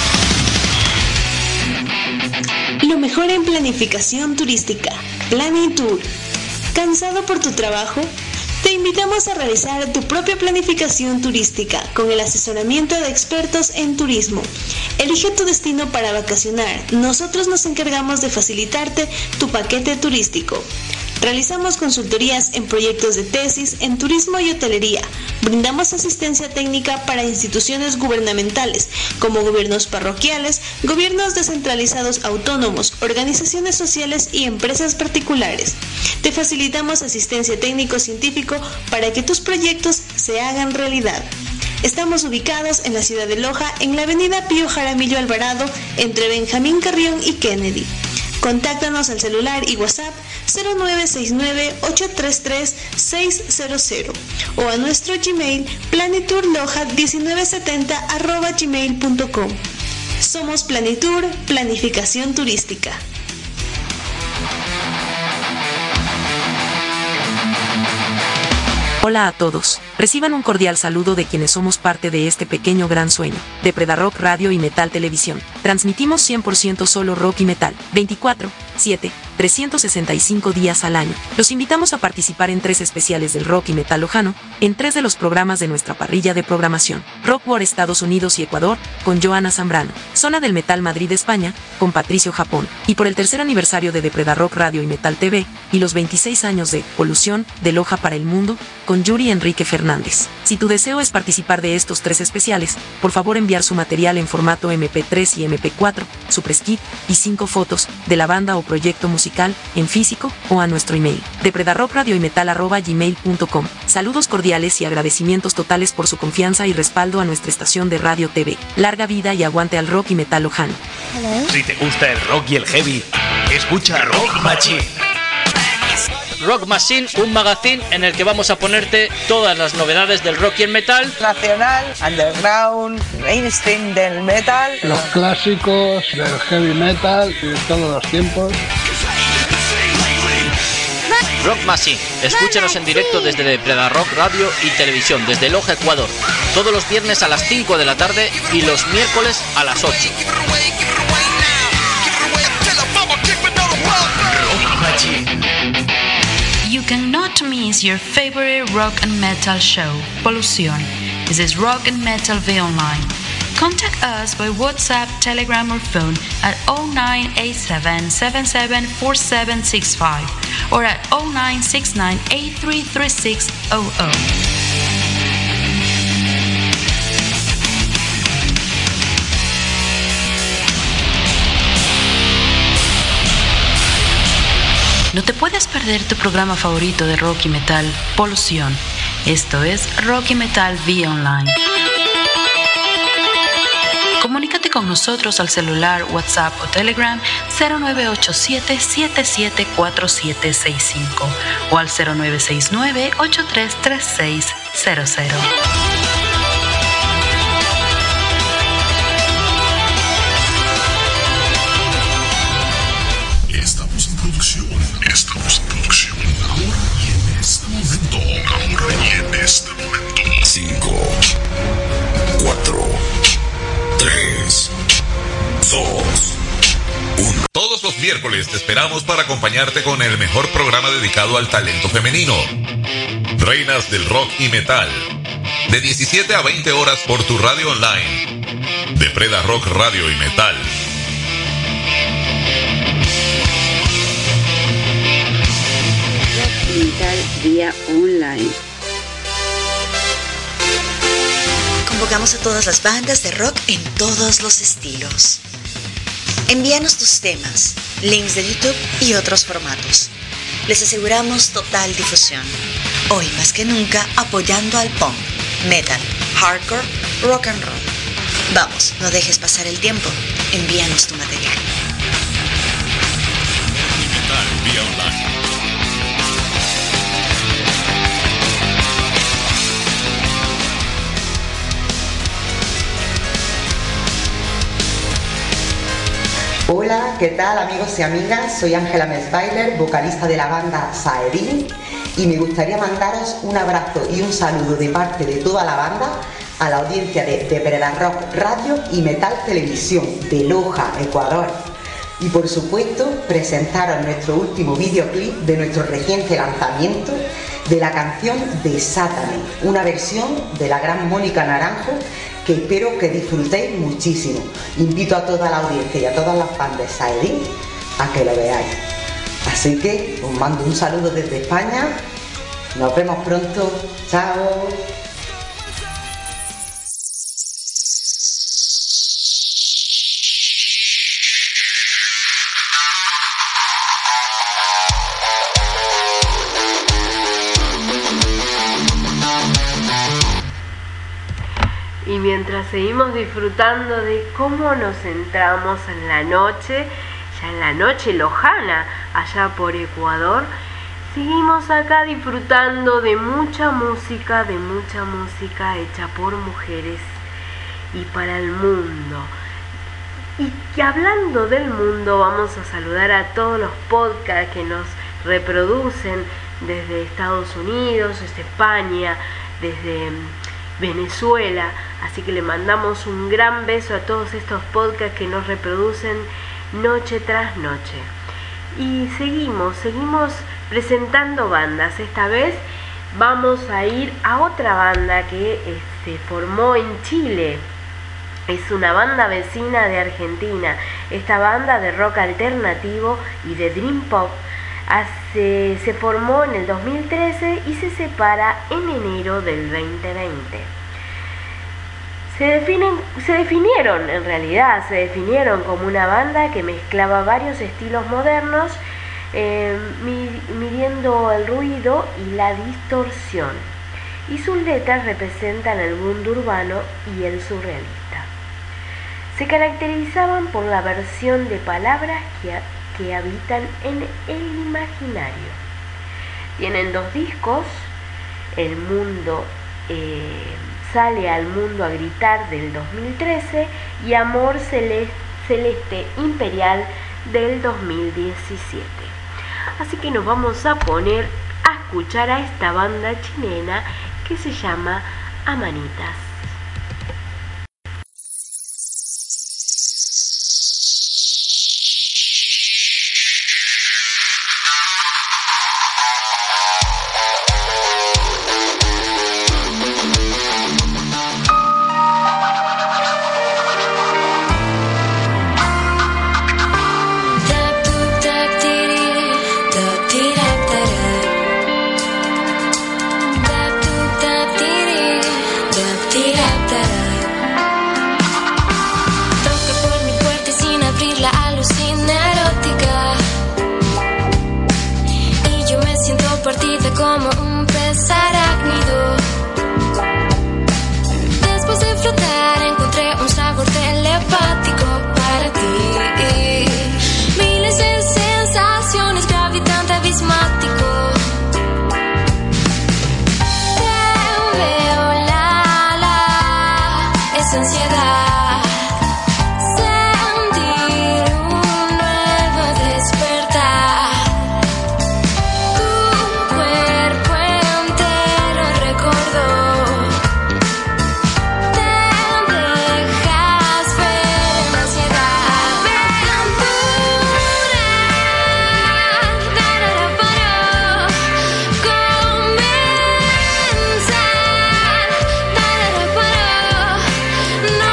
Lo mejor en planificación turística. Planning Tour. ¿Cansado por tu trabajo? Te invitamos a realizar tu propia planificación turística con el asesoramiento de expertos en turismo. Elige tu destino para vacacionar. Nosotros nos encargamos de facilitarte tu paquete turístico. Realizamos consultorías en proyectos de tesis en turismo y hotelería. Brindamos asistencia técnica para instituciones gubernamentales, como gobiernos parroquiales, gobiernos descentralizados autónomos, organizaciones sociales y empresas particulares. Te facilitamos asistencia técnico-científico para que tus proyectos se hagan realidad. Estamos ubicados en la ciudad de Loja, en la avenida Pío Jaramillo Alvarado, entre Benjamín Carrión y Kennedy. Contáctanos al celular y WhatsApp 0969-833-600 o a nuestro Gmail planiturloja1970@gmail.com. Somos Planitur, Planificación Turística. Hola a todos, reciban un cordial saludo de quienes somos parte de este pequeño gran sueño, de Predarock Radio y Metal Televisión. Transmitimos 100% solo rock y metal, 24/7, 365 días al año. Los invitamos a participar en 3 especiales del rock y metal lojano, en 3 de los programas de nuestra parrilla de programación. Rock War Estados Unidos y Ecuador, con Joana Zambrano. Zona del Metal Madrid España, con Patricio Japón. Y por el 3er aniversario de Predarock Radio y Metal TV, y los 26 años de Polución, de Loja para el Mundo, con Yuri Enrique Fernández. Si tu deseo es participar de estos 3 especiales, por favor enviar su material en formato MP3 y MP4, su press kit y 5 fotos de la banda o proyecto musical en físico o a nuestro email de predarrockradioymetal@gmail.com. Saludos cordiales y agradecimientos totales por su confianza y respaldo a nuestra estación de radio TV. Larga vida y aguante al rock y metal lojano. Si te gusta el rock y el heavy, escucha Rock Machine. Rock Machine, un magazine en el que vamos a ponerte todas las novedades del rock y el metal. Nacional, underground, mainstream del metal. Los clásicos del heavy metal de todos los tiempos. Rock Machine, escúchanos en directo desde Predarock Radio y Televisión, desde Loja, Ecuador. Todos los viernes a las 5 de la tarde y los miércoles a las 8. Rock Machine. You cannot miss your favorite rock and metal show, Polución. This is Rock and Metal V Online. Contact us by WhatsApp, Telegram or phone at 0987-774765 or at 0969-833600. No te puedes perder tu programa favorito de rock y metal, Polución. Esto es Rock y Metal vía online. Comunícate con nosotros al celular, WhatsApp o Telegram 0987-774765 o al 0969-833600. Estamos en producción. Ahora y en este momento. 5, 4, 3, 2, 1. Todos los miércoles te esperamos para acompañarte con el mejor programa dedicado al talento femenino. Reinas del rock y metal. De 17 a 20 horas por tu radio online. De Predarock Radio y Metal. Metal vía online. Convocamos a todas las bandas de rock en todos los estilos. Envíanos tus temas, links de YouTube y otros formatos. Les aseguramos total difusión. Hoy más que nunca apoyando al punk, metal, hardcore, rock and roll. Vamos, no dejes pasar el tiempo. Envíanos tu material. Metal vía online. Hola, ¿qué tal amigos y amigas? Soy Ángela Mesbailer, vocalista de la banda Saedin, y me gustaría mandaros un abrazo y un saludo de parte de toda la banda a la audiencia de Predarock Radio y Metal Televisión de Loja, Ecuador. Y por supuesto, presentaros nuestro último videoclip de nuestro reciente lanzamiento de la canción Desátame, una versión de la gran Mónica Naranjo que espero que disfrutéis muchísimo. Invito a toda la audiencia y a todas las fans de Saedin a que lo veáis. Así que os mando un saludo desde España. Nos vemos pronto. Chao. Y mientras seguimos disfrutando de cómo nos centramos en la noche, ya en la noche lojana, allá por Ecuador, seguimos acá disfrutando de mucha música hecha por mujeres y para el mundo. Y que hablando del mundo, vamos a saludar a todos los podcasts que nos reproducen desde Estados Unidos, desde España, desde Venezuela, así que le mandamos un gran beso a todos estos podcasts que nos reproducen noche tras noche. Y seguimos presentando bandas. Esta vez vamos a ir a otra banda que se formó en Chile. Es una banda vecina de Argentina. Esta banda de rock alternativo y de dream pop se formó en el 2013 y se separa en enero del 2020. Se definieron como una banda que mezclaba varios estilos modernos, midiendo el ruido y la distorsión, y sus letras representan el mundo urbano y el surrealista. Se caracterizaban por la versión de palabras que habitan en el imaginario. Tienen 2 discos, El Mundo Sale al Mundo a Gritar del 2013 y Amor Celeste Imperial del 2017. Así que nos vamos a poner a escuchar a esta banda chilena que se llama Amanitas. Como un pez arácnido. Después de flotar encontré un sabor telepático para ti. Miles de sensaciones, gravitante abismático. Te veo esa ansiedad. No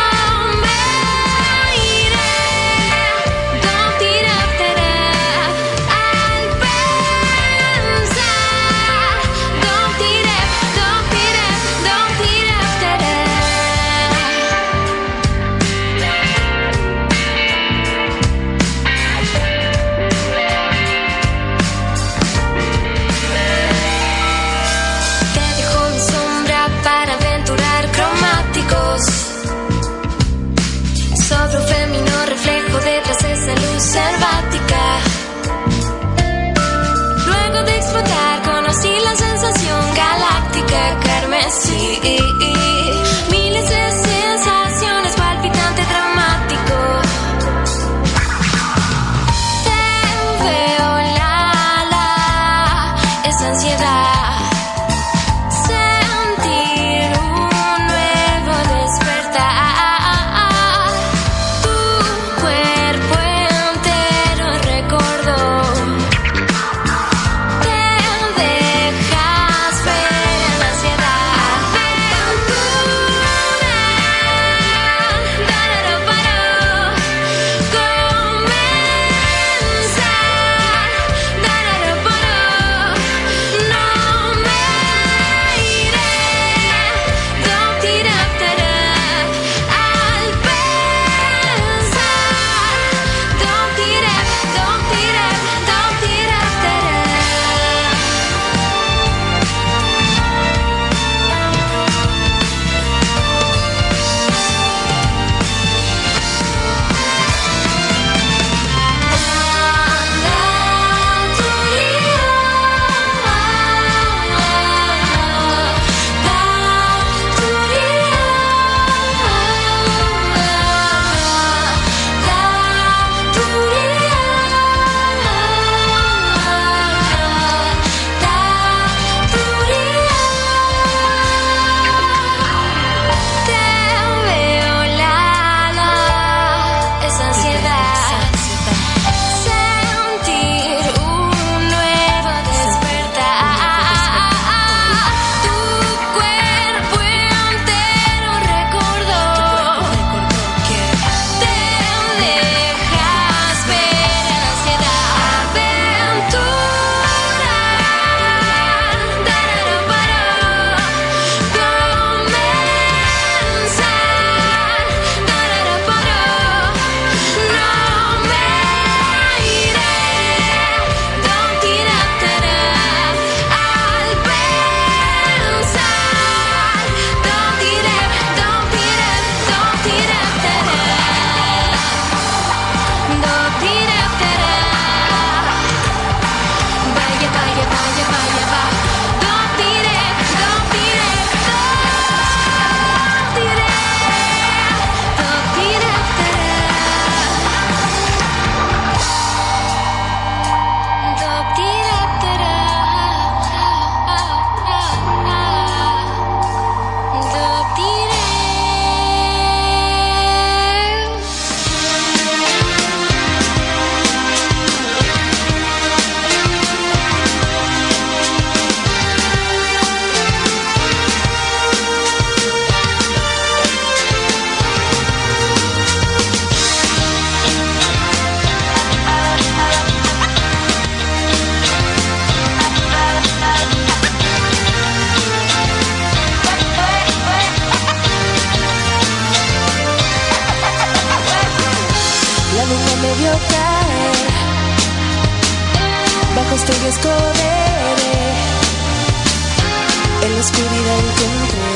aposté y esconderé. En la oscuridad encontré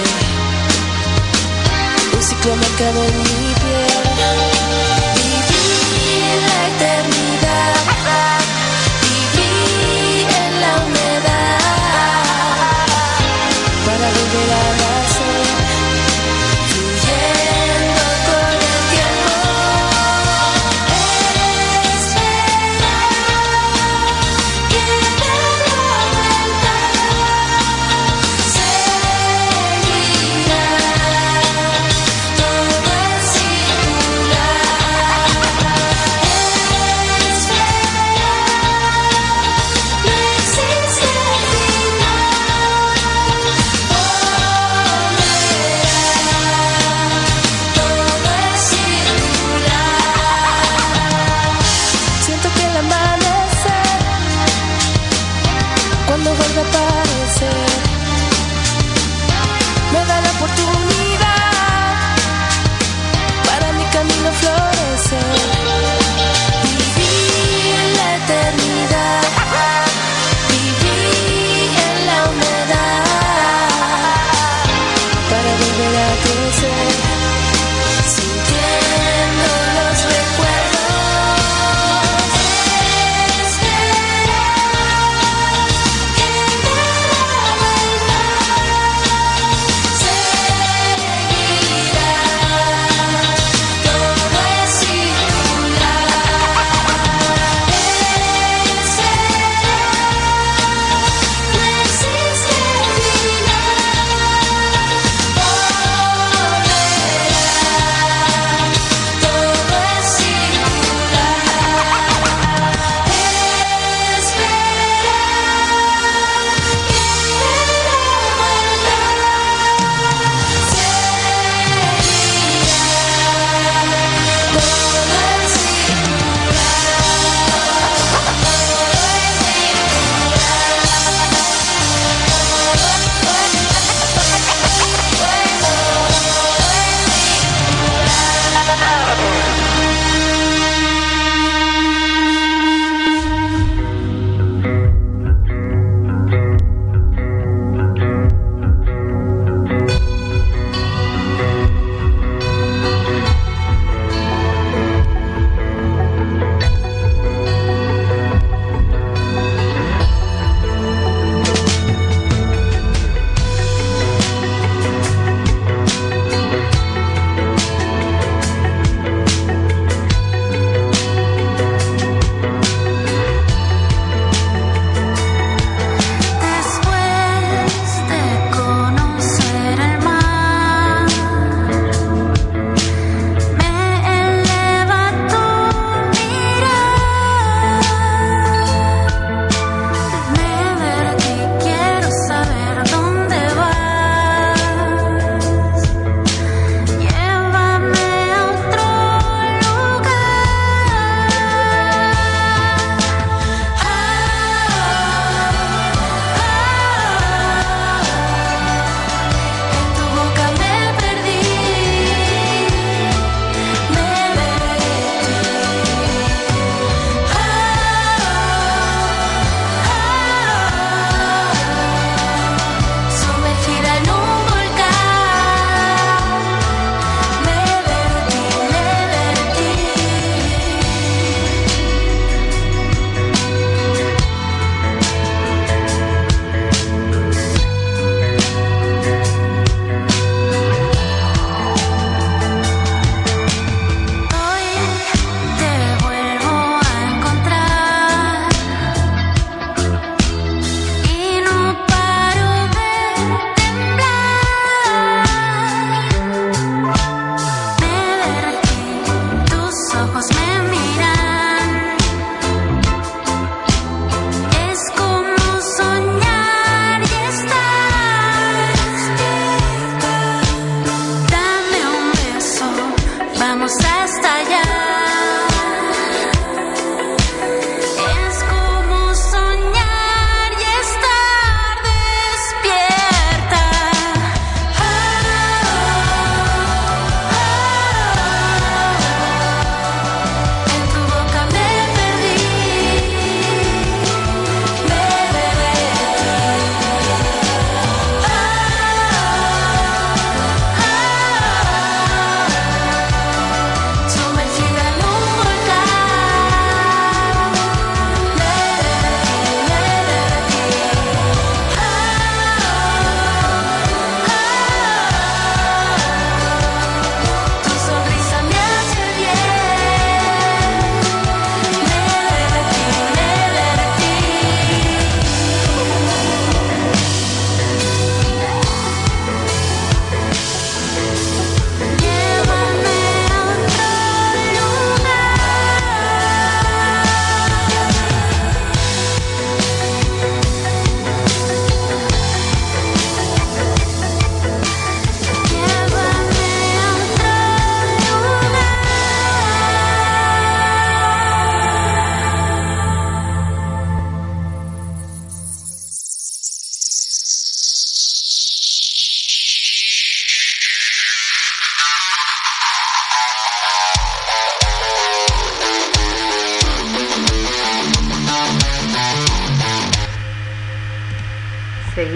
un ciclo marcado en mi piel. Viví en la eternidad, viví en la humedad, para volver a nacer, fluyendo con el tiempo. Cuando vuelve a aparecer, me da la oportunidad para mi camino florecer. Viví en la eternidad, viví en la humedad, para volver a crecer, sintiendo los recuerdos.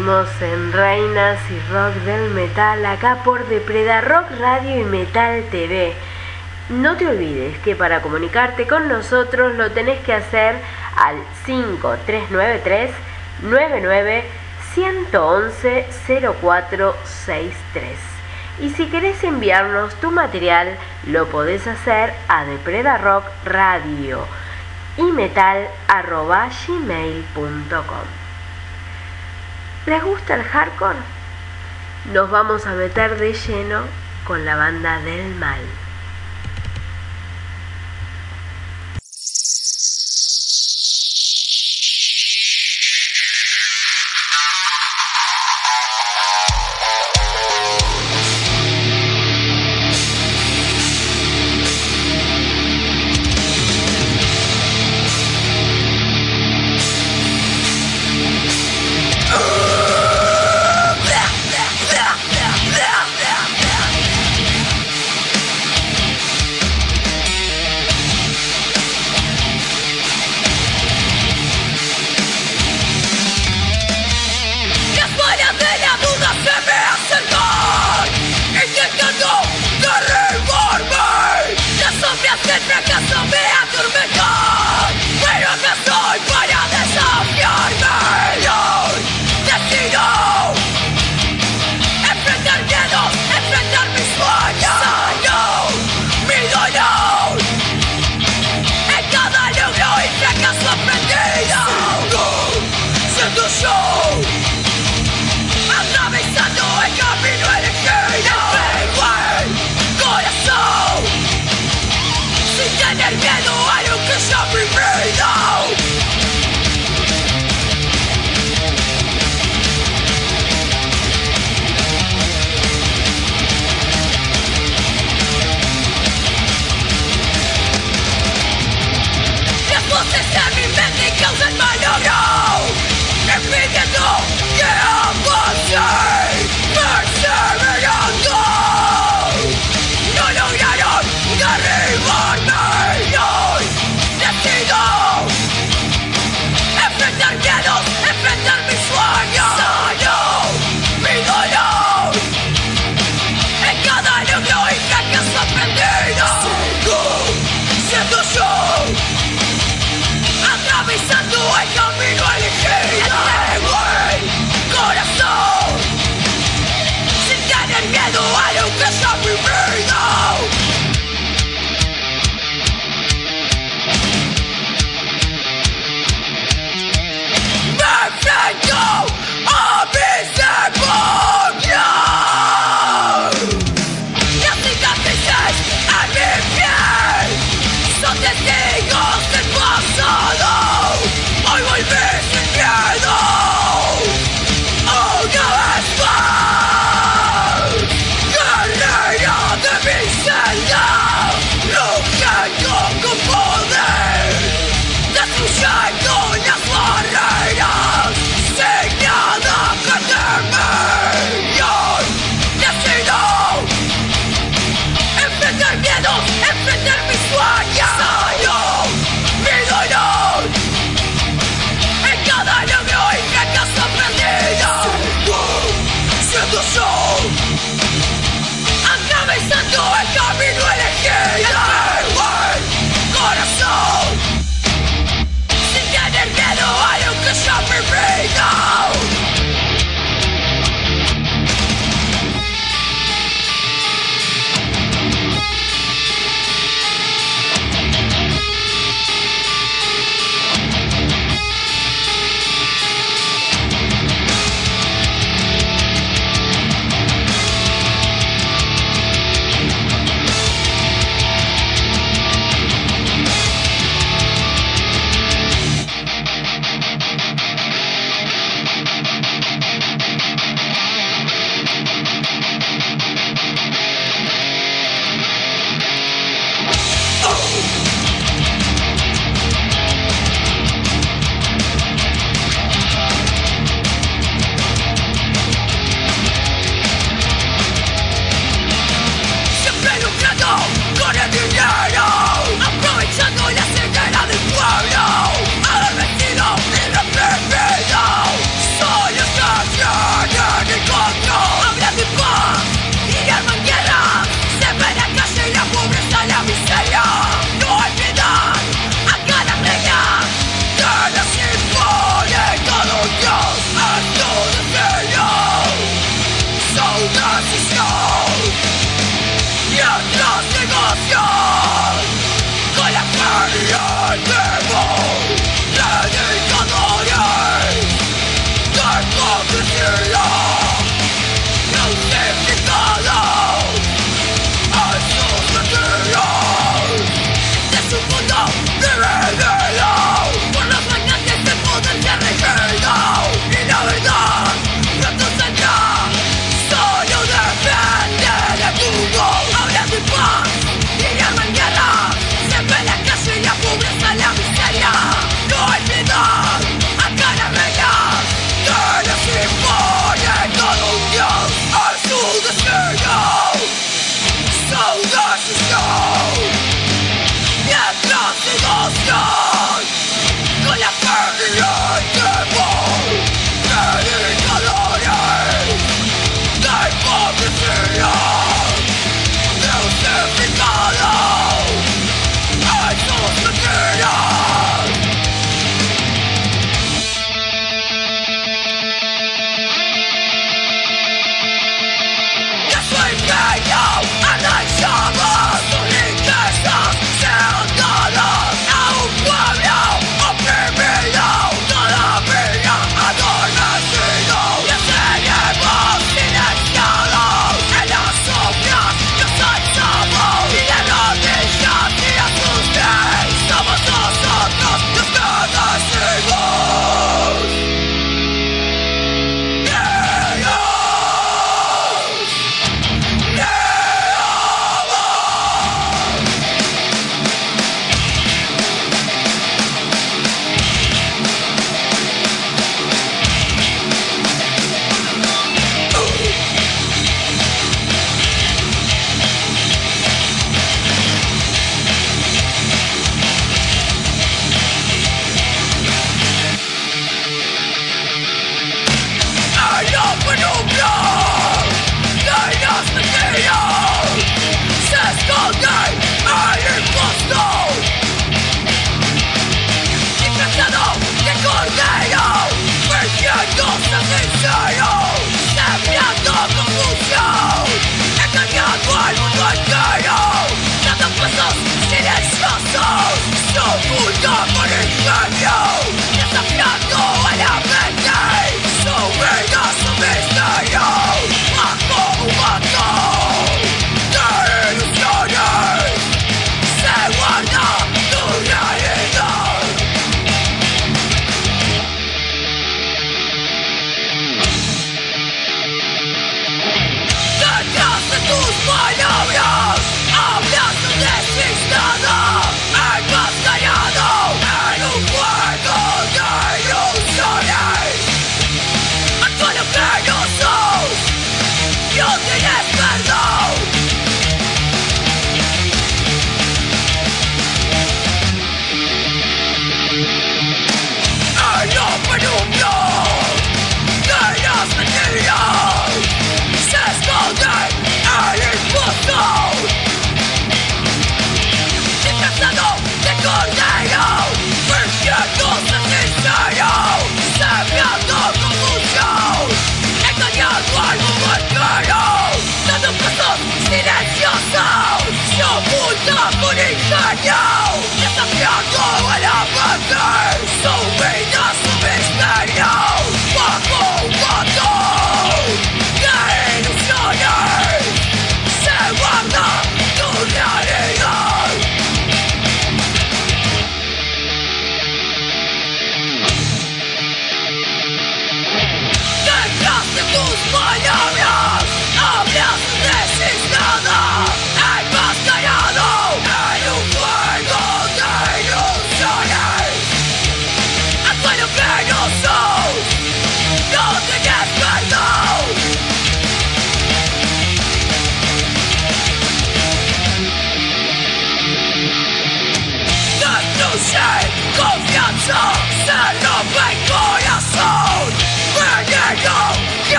Seguimos en Reinas y Rock del Metal, acá por Depreda Rock Radio y Metal TV. No te olvides que para comunicarte con nosotros lo tenés que hacer al 5393 99 111 0463. Y si querés enviarnos tu material, lo podés hacer a Depreda Rock Radio y metal@gmail.com. ¿Les gusta el hardcore? Nos vamos a meter de lleno con la banda del mal.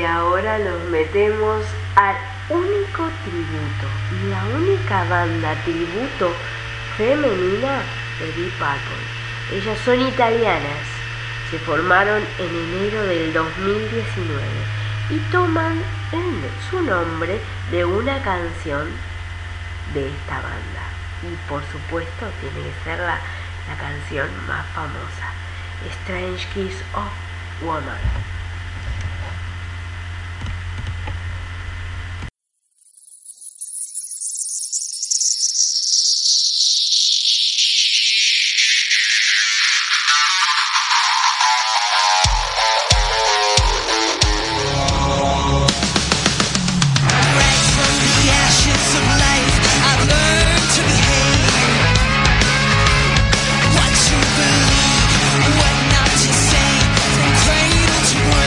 ahora nos metemos al único tributo, la única banda tributo femenina de Deep Purple. Ellas son italianas, se formaron en enero del 2019 y toman su nombre de una canción de esta banda. Y por supuesto tiene que ser la canción más famosa, Strange Kiss of Woman. What to believe, what not to say, from cradle to grave.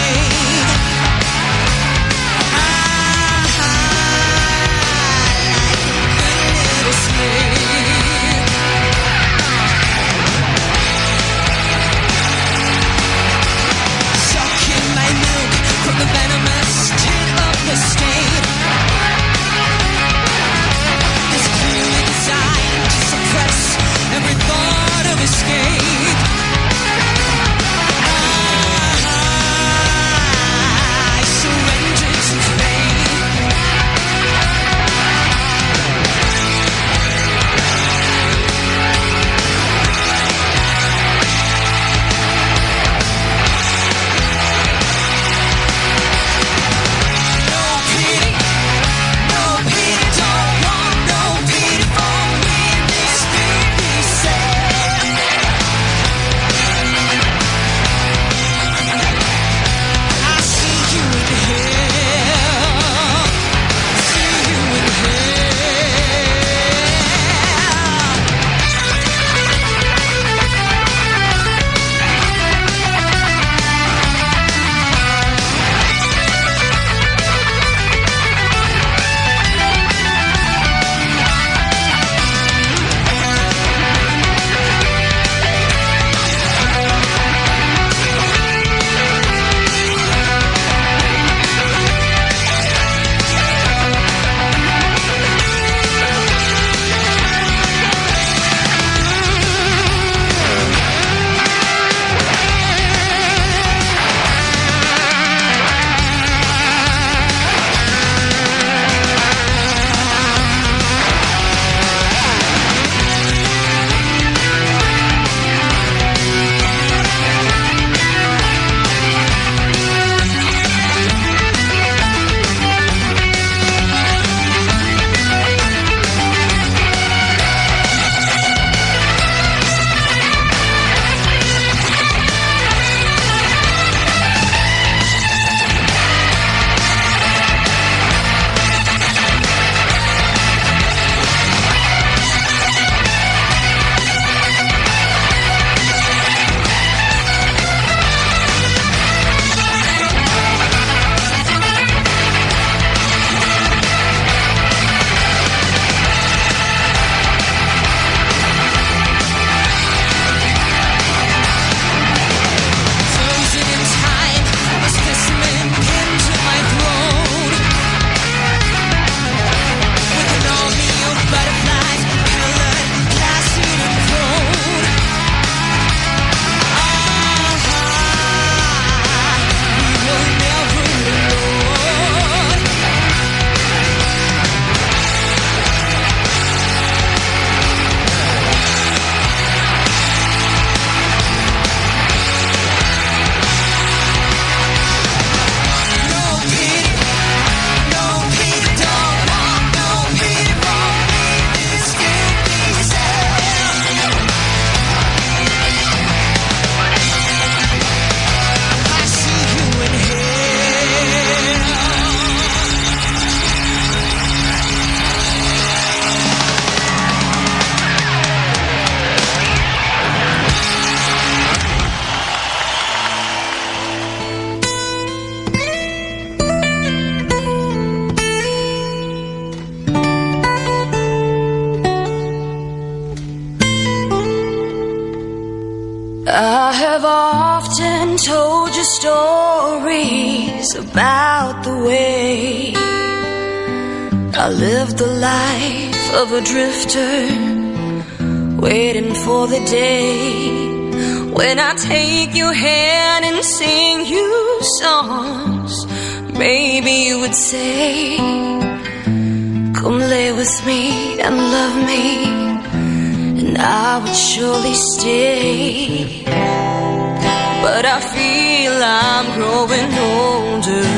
have often told you stories about the way I lived the life of a drifter, waiting for the day when I take your hand and sing you songs. Maybe you would say, come lay with me and love me, and I would surely stay. But I feel I'm growing older,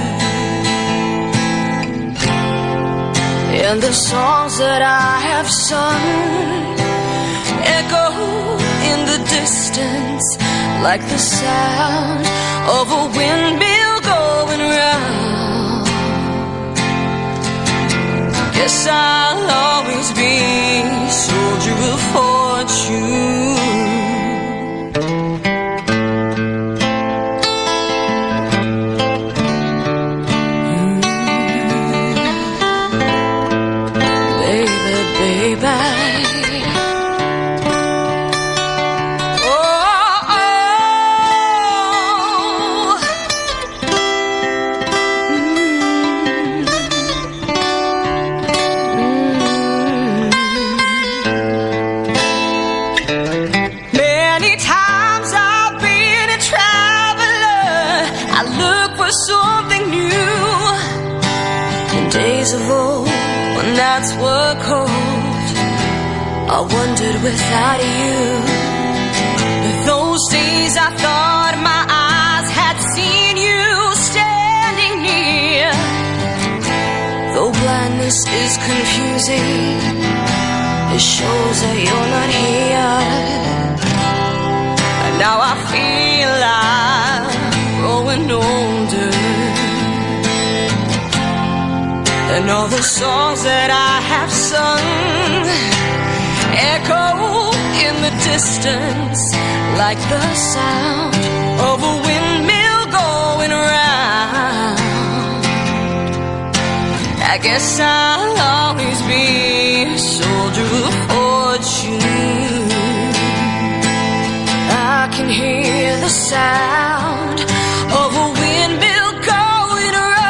and the songs that I have sung echo in the distance like the sound of a windmill going round. Guess I'll always be soldier of fortune. Of old, when nights were cold, I wondered without you. Those days I thought my eyes had seen you standing near. Though blindness is confusing, it shows that you're not here. And now I feel I'm growing older, and all the songs that I have sung echo in the distance like the sound of a windmill going round. I guess I'll always be a soldier of fortune. I can hear the sound of a windmill going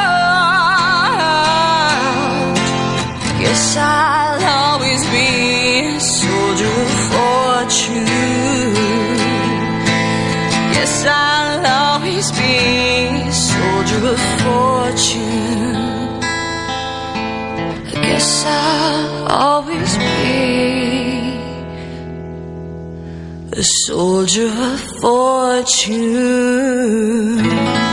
round. Guess I'll always be a soldier of fortune. Yes, I'll always be a soldier of fortune. I guess I'll always be a soldier of fortune.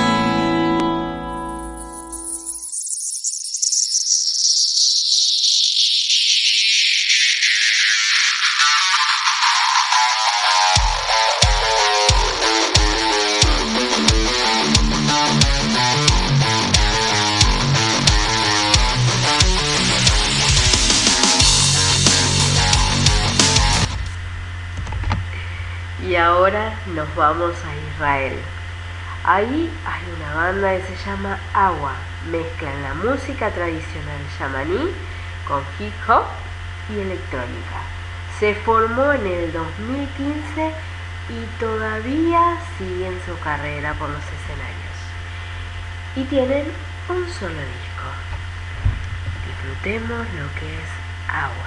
Y ahora nos vamos a Israel. Ahí hay una banda que se llama Agua. Mezclan la música tradicional yamaní con hip hop y electrónica. Se formó en el 2015 y todavía siguen su carrera por los escenarios. Y tienen un solo disco. Disfrutemos lo que es Agua.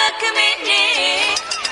مني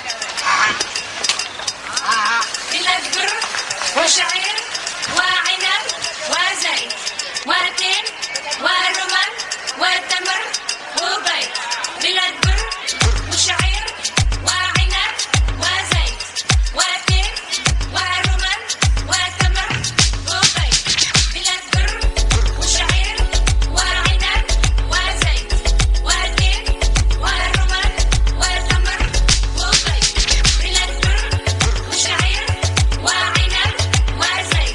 بلاد بر وشعير وعنب وزيت وتين ورمان وتمر وبيض بلاد بر وشعير وعنب وزيت وتين ورمان وتمر وبيض بلاد بر وشعير وعنب وزيت وتين ورمان وتمر وبيض بلاد بر وشعير وعنب وزيت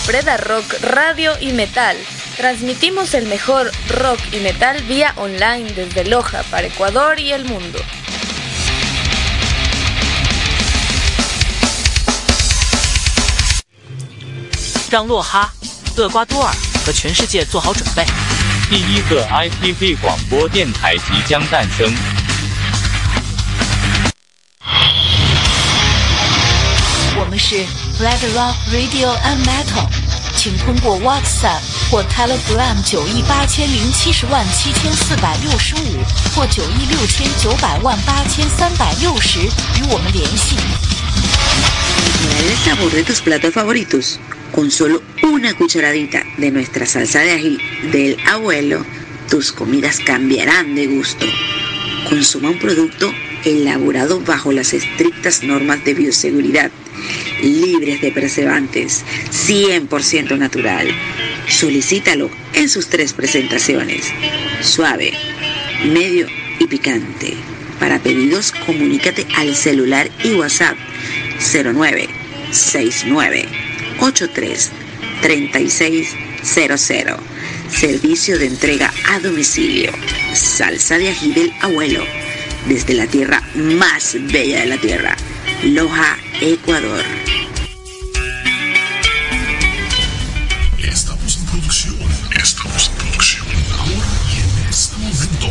Preda Rock Radio y Metal. Transmitimos el mejor rock y metal vía online desde Loja para Ecuador y el mundo. 让洛哈、厄瓜多尔和全世界做好准备。 第一个 IPV 广播电台即将诞生。 我们是 Preda Rock Radio and Metal， 请通过 WhatsApp 或 Telegram 9亿8070万7465或9亿6900万8360与我们联系。 Mira el sabor de tus platos favoritos. Con solo una cucharadita de nuestra salsa de ají del abuelo, tus comidas cambiarán de gusto. Consuma un producto elaborado bajo las estrictas normas de bioseguridad, libres de preservantes, 100% natural. Solicítalo en sus 3 presentaciones: suave, medio y picante. Para pedidos, comunícate al celular y WhatsApp 0969833600. Servicio de entrega a domicilio. Salsa de ají del abuelo, desde la tierra más bella de la tierra, Loja, Ecuador. Estamos en producción. Ahora y en este momento.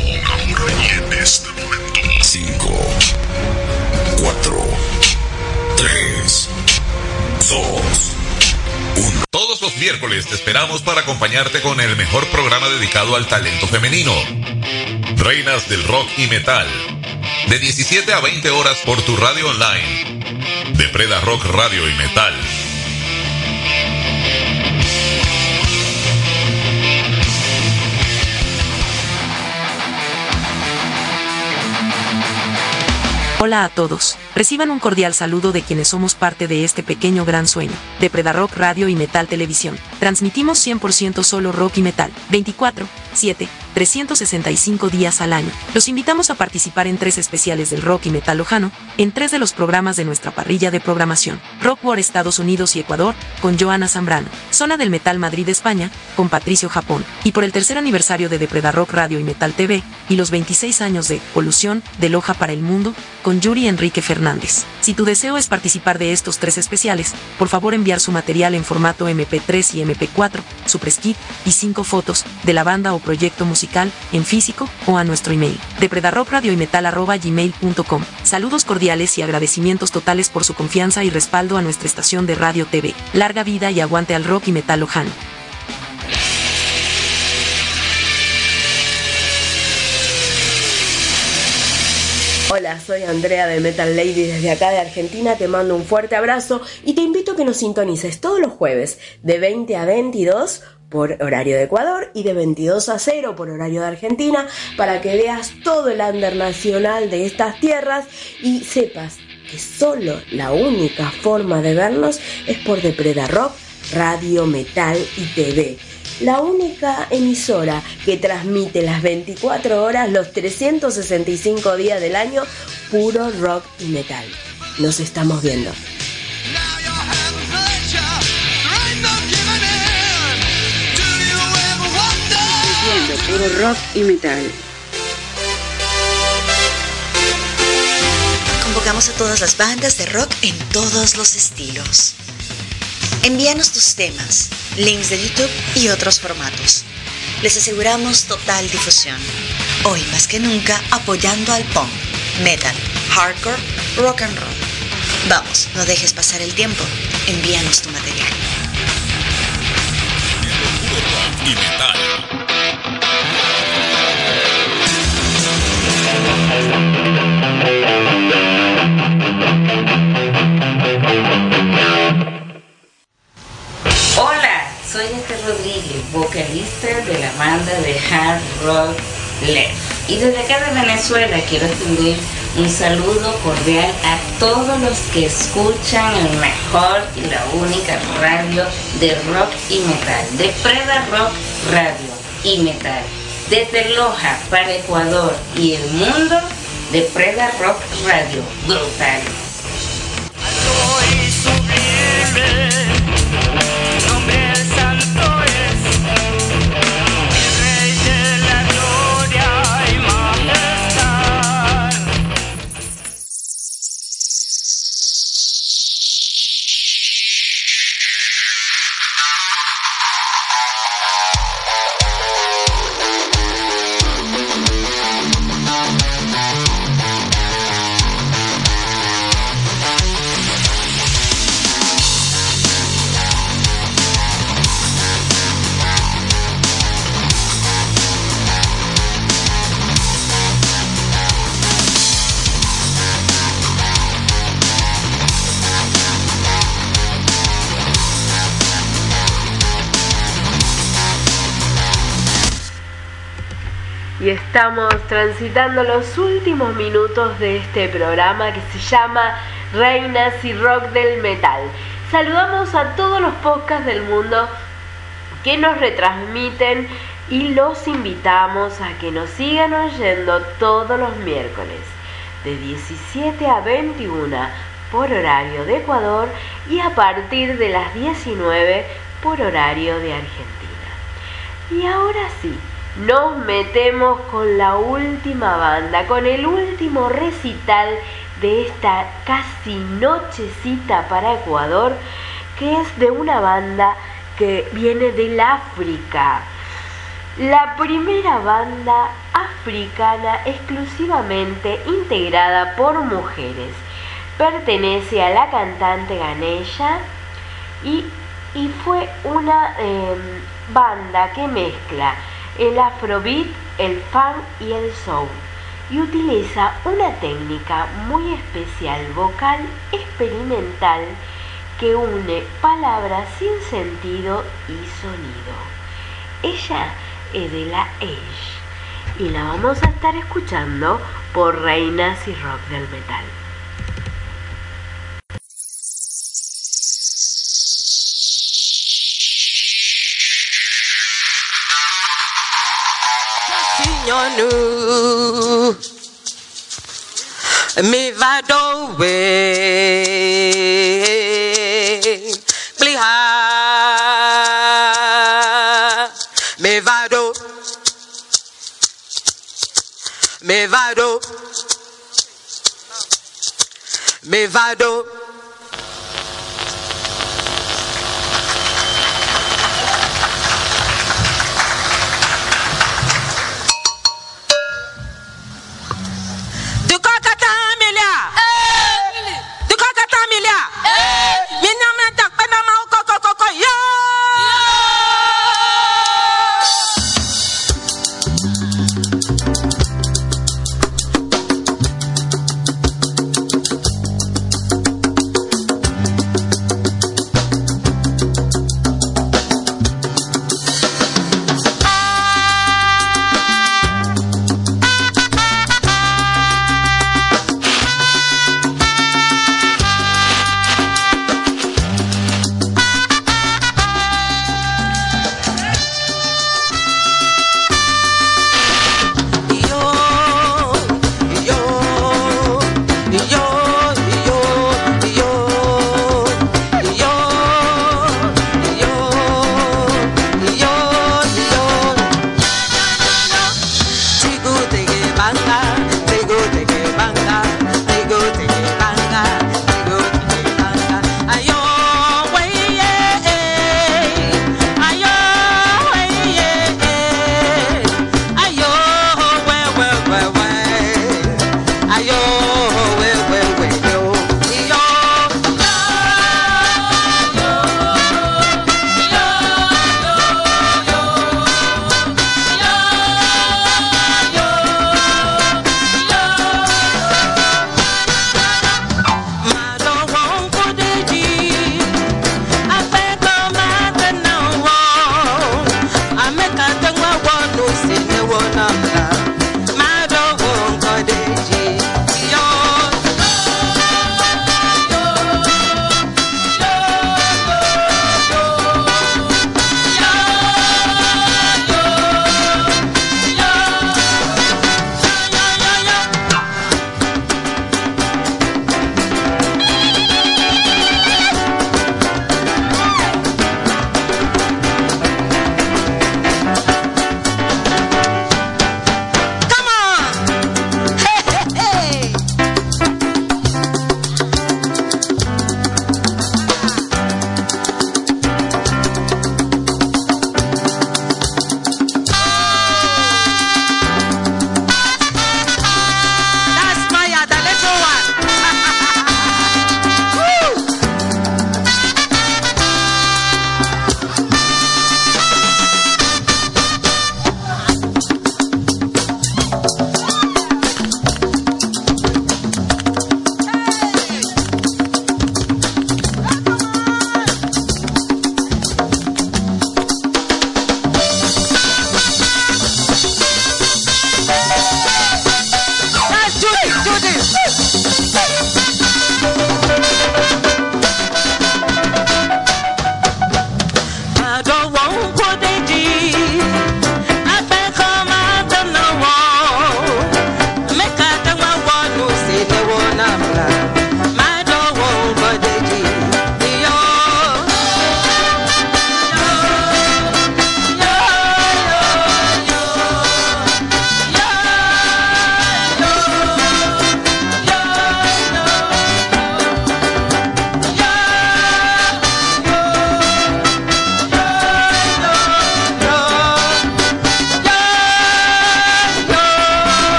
5, 4, 3, 2, 1. Todos los miércoles te esperamos para acompañarte con el mejor programa dedicado al talento femenino. Reinas del rock y metal. De 17 a 20 horas por tu radio online. De Preda Rock Radio y Metal. Hola a todos, reciban un cordial saludo de quienes somos parte de este pequeño gran sueño, de Preda Rock Radio y Metal Televisión. Transmitimos 100% solo rock y metal, 24/7, 365 días al año. Los invitamos a participar en 3 especiales del rock y metal lojano, en 3 de los programas de nuestra parrilla de programación. Rock War Estados Unidos y Ecuador, con Joana Zambrano. Zona del Metal Madrid España, con Patricio Japón. Y por el 3er aniversario de Preda Rock Radio y Metal TV, y los 26 años de Polución, de Loja para el Mundo, con Yuri Enrique Fernández. Si tu deseo es participar de estos 3 especiales, por favor enviar su material en formato MP3 y MP4, su press kit y 5 fotos de la banda o proyecto musical en físico o a nuestro email de predarrockradioymetal@gmail.com. Saludos cordiales y agradecimientos totales por su confianza y respaldo a nuestra estación de radio TV. Larga vida y aguante al rock y metal lojano. Hola, soy Andrea de Metal Lady desde acá de Argentina, te mando un fuerte abrazo y te invito a que nos sintonices todos los jueves de 20 a 22 por horario de Ecuador y de 22 a 0 por horario de Argentina para que veas todo el under nacional de estas tierras y sepas que solo la única forma de vernos es por The Preda Rock, Radio, Metal y TV. La única emisora que transmite las 24 horas, los 365 días del año, puro rock y metal. Nos estamos viendo. Puro rock y metal. Convocamos a todas las bandas de rock en todos los estilos. Envíanos tus temas, links de YouTube y otros formatos. Les aseguramos total difusión. Hoy más que nunca apoyando al punk, metal, hardcore, rock and roll. Vamos, no dejes pasar el tiempo. Envíanos tu material. Y metal. Hola, soy Esther Rodríguez, vocalista de la banda de hard rock Left. Y desde acá de Venezuela quiero extender un saludo cordial a todos los que escuchan el mejor y la única radio de rock y metal, de Preda Rock Radio y Metal. Desde Loja para Ecuador y el mundo, de Preda Rock Radio. Brutal. Nombre estamos transitando los últimos minutos de este programa que se llama Reinas y Rock del Metal. Saludamos a todos los podcasts del mundo que nos retransmiten y los invitamos a que nos sigan oyendo todos los miércoles de 17 a 21 por horario de Ecuador y a partir de las 19 por horario de Argentina. Y ahora sí, nos metemos con la última banda, con el último recital de esta casi nochecita para Ecuador, que es de una banda que viene del África. La primera banda africana exclusivamente integrada por mujeres. Pertenece a la cantante Ganesha y fue una banda que mezcla el afrobeat, el funk y el soul, y utiliza una técnica muy especial vocal experimental que une palabras sin sentido y sonido. Ella es de la Age y la vamos a estar escuchando por Reinas y Rock del Metal. Signonu mi vado we bliha me vado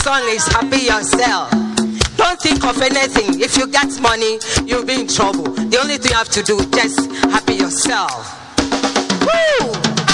song is Happy Yourself. Don't think of anything. If you get money, you'll be in trouble. The only thing you have to do, just happy yourself. Woo!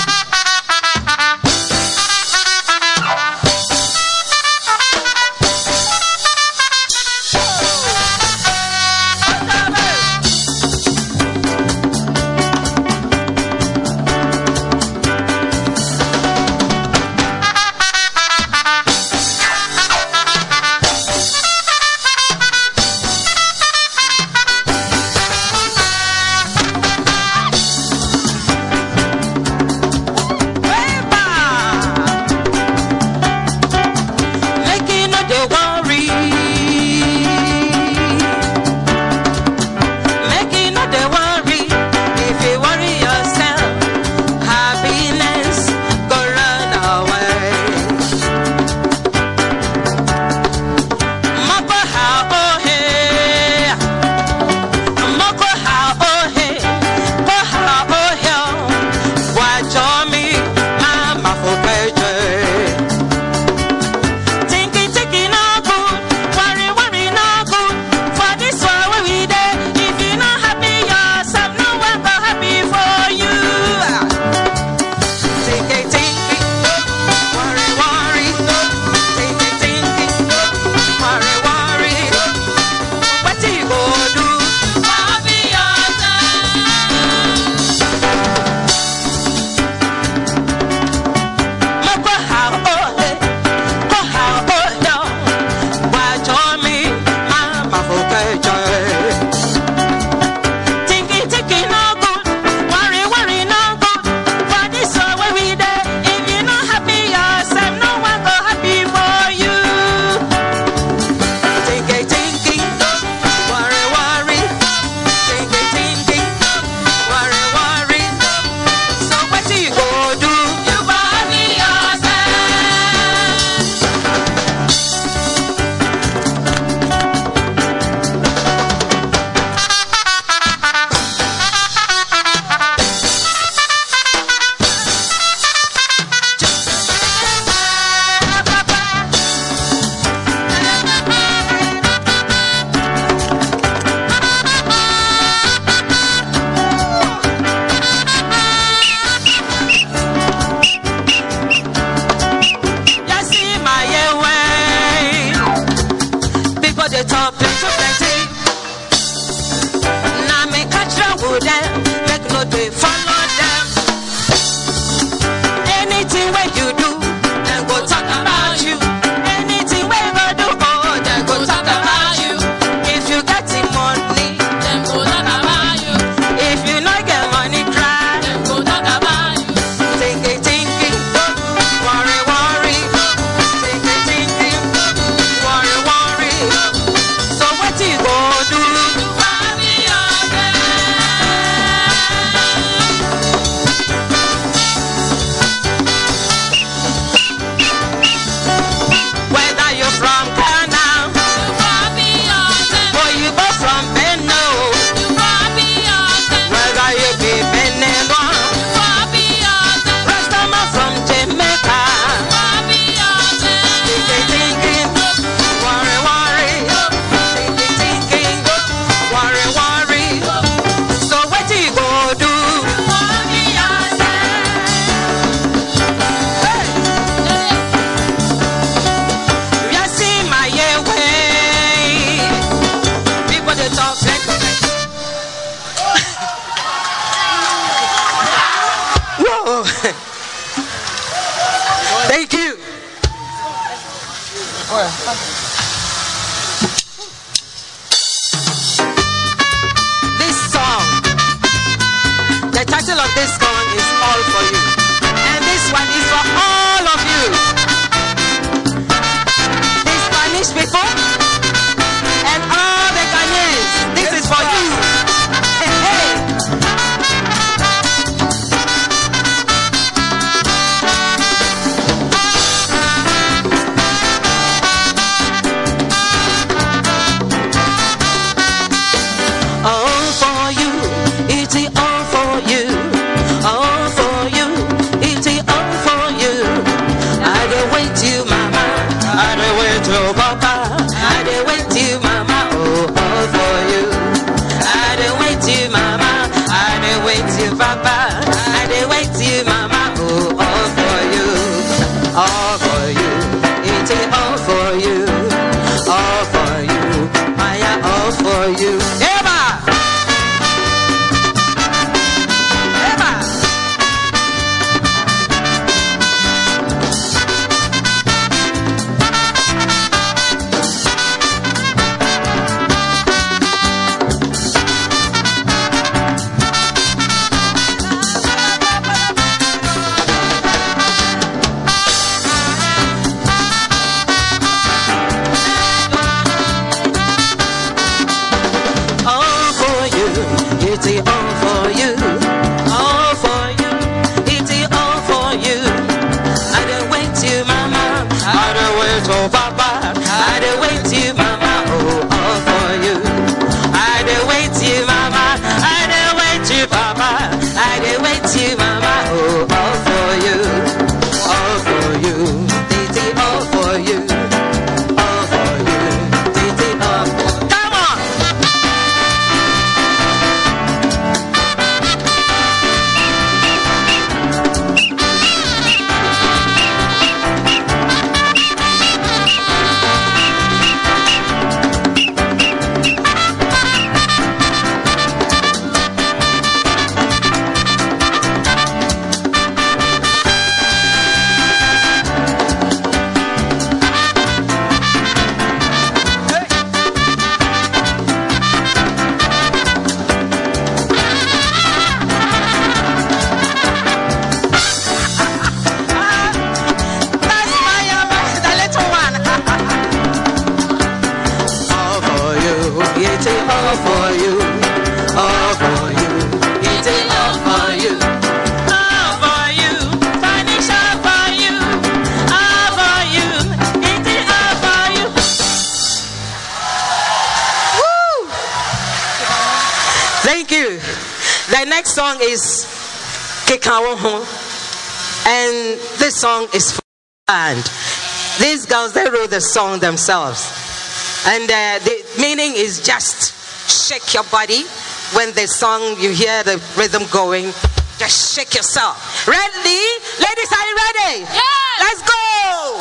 Thank you. This song, the title of this song is All For You. And this one is for all of you. The Spanish people and all the Ghanaians. This is for you. Hey, hey. To It's all for you, all for you. It's all for you. I don't wait to mama, I don't wait to papa, I don't wait to mama, oh, all for you. I don't wait to mama, I don't wait to papa, I don't wait to mama, oh, all for you, all for you. It's all for you, all for you. It's all for you. Come on. Thank you. The next song is Kekawoho, and this song is for the band. These girls, they wrote the song themselves, and the meaning is just shake your body. When the song, you hear the rhythm going, just shake yourself. Ready? Ladies, are you ready? Yeah! Let's go!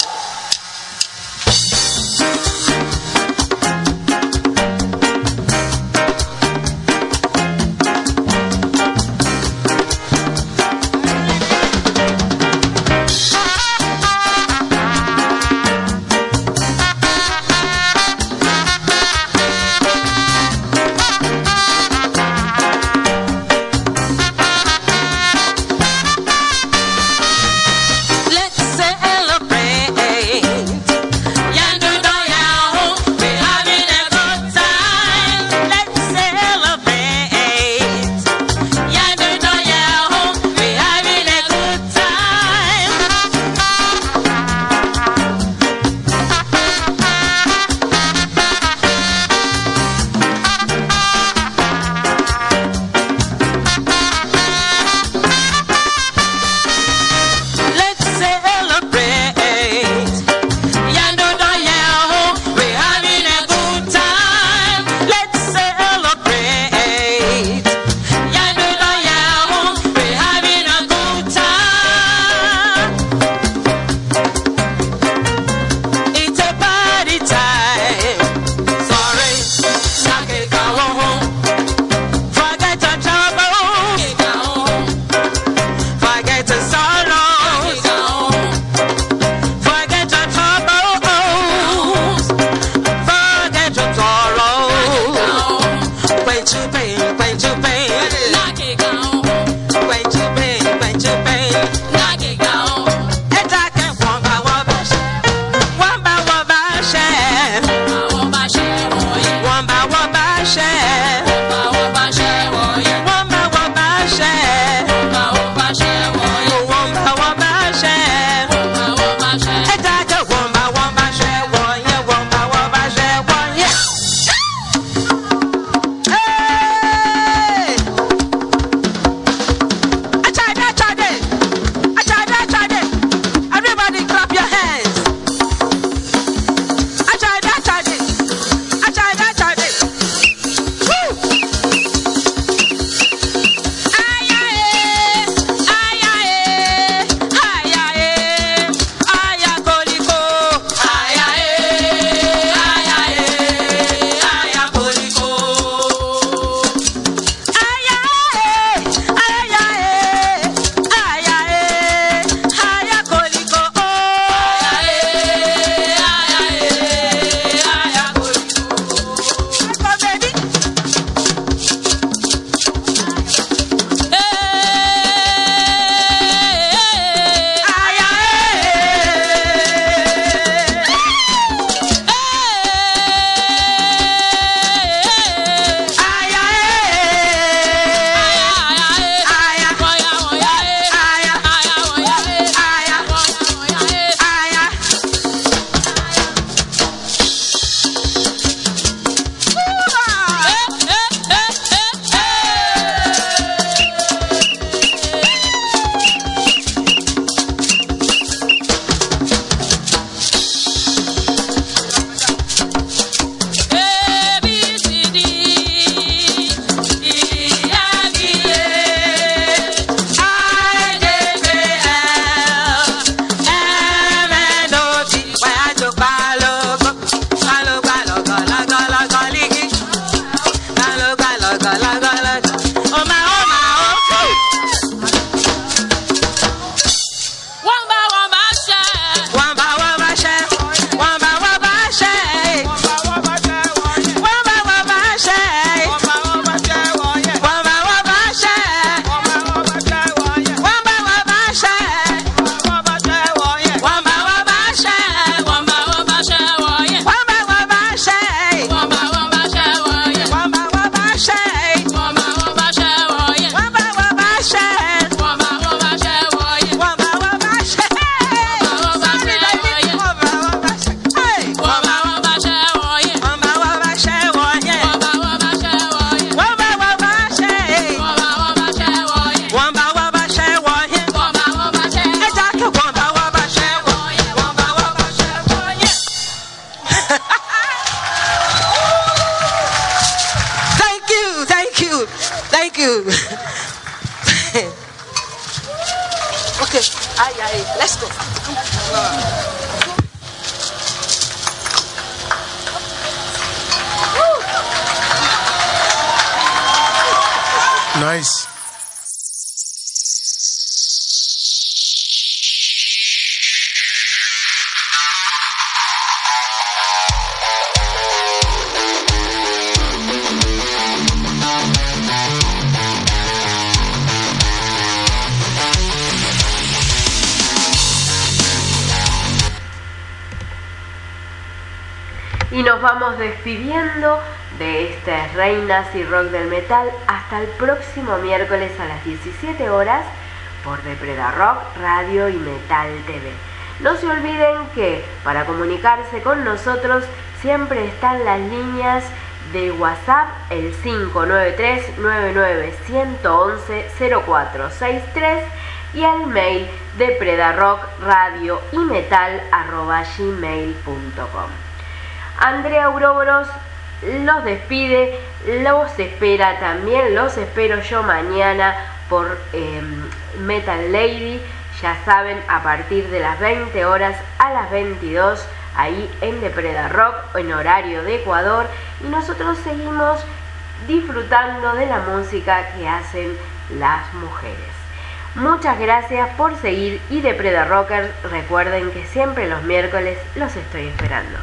Let's go. Nice. Y nos vamos despidiendo de estas reinas y rock del metal hasta el próximo miércoles a las 17 horas por Depredar Rock Radio y Metal TV. No se olviden que para comunicarse con nosotros siempre están las líneas de WhatsApp, el 593-99-111-0463 y al mail depredarrockradio.y-metal@gmail.com. Andrea Ouroboros los despide, los espera también, los espero yo mañana por Metal Lady, ya saben, a partir de las 20 horas a las 22, ahí en Depredar Rock, en horario de Ecuador, y nosotros seguimos disfrutando de la música que hacen las mujeres. Muchas gracias por seguir y Depredar Rockers, recuerden que siempre los miércoles los estoy esperando.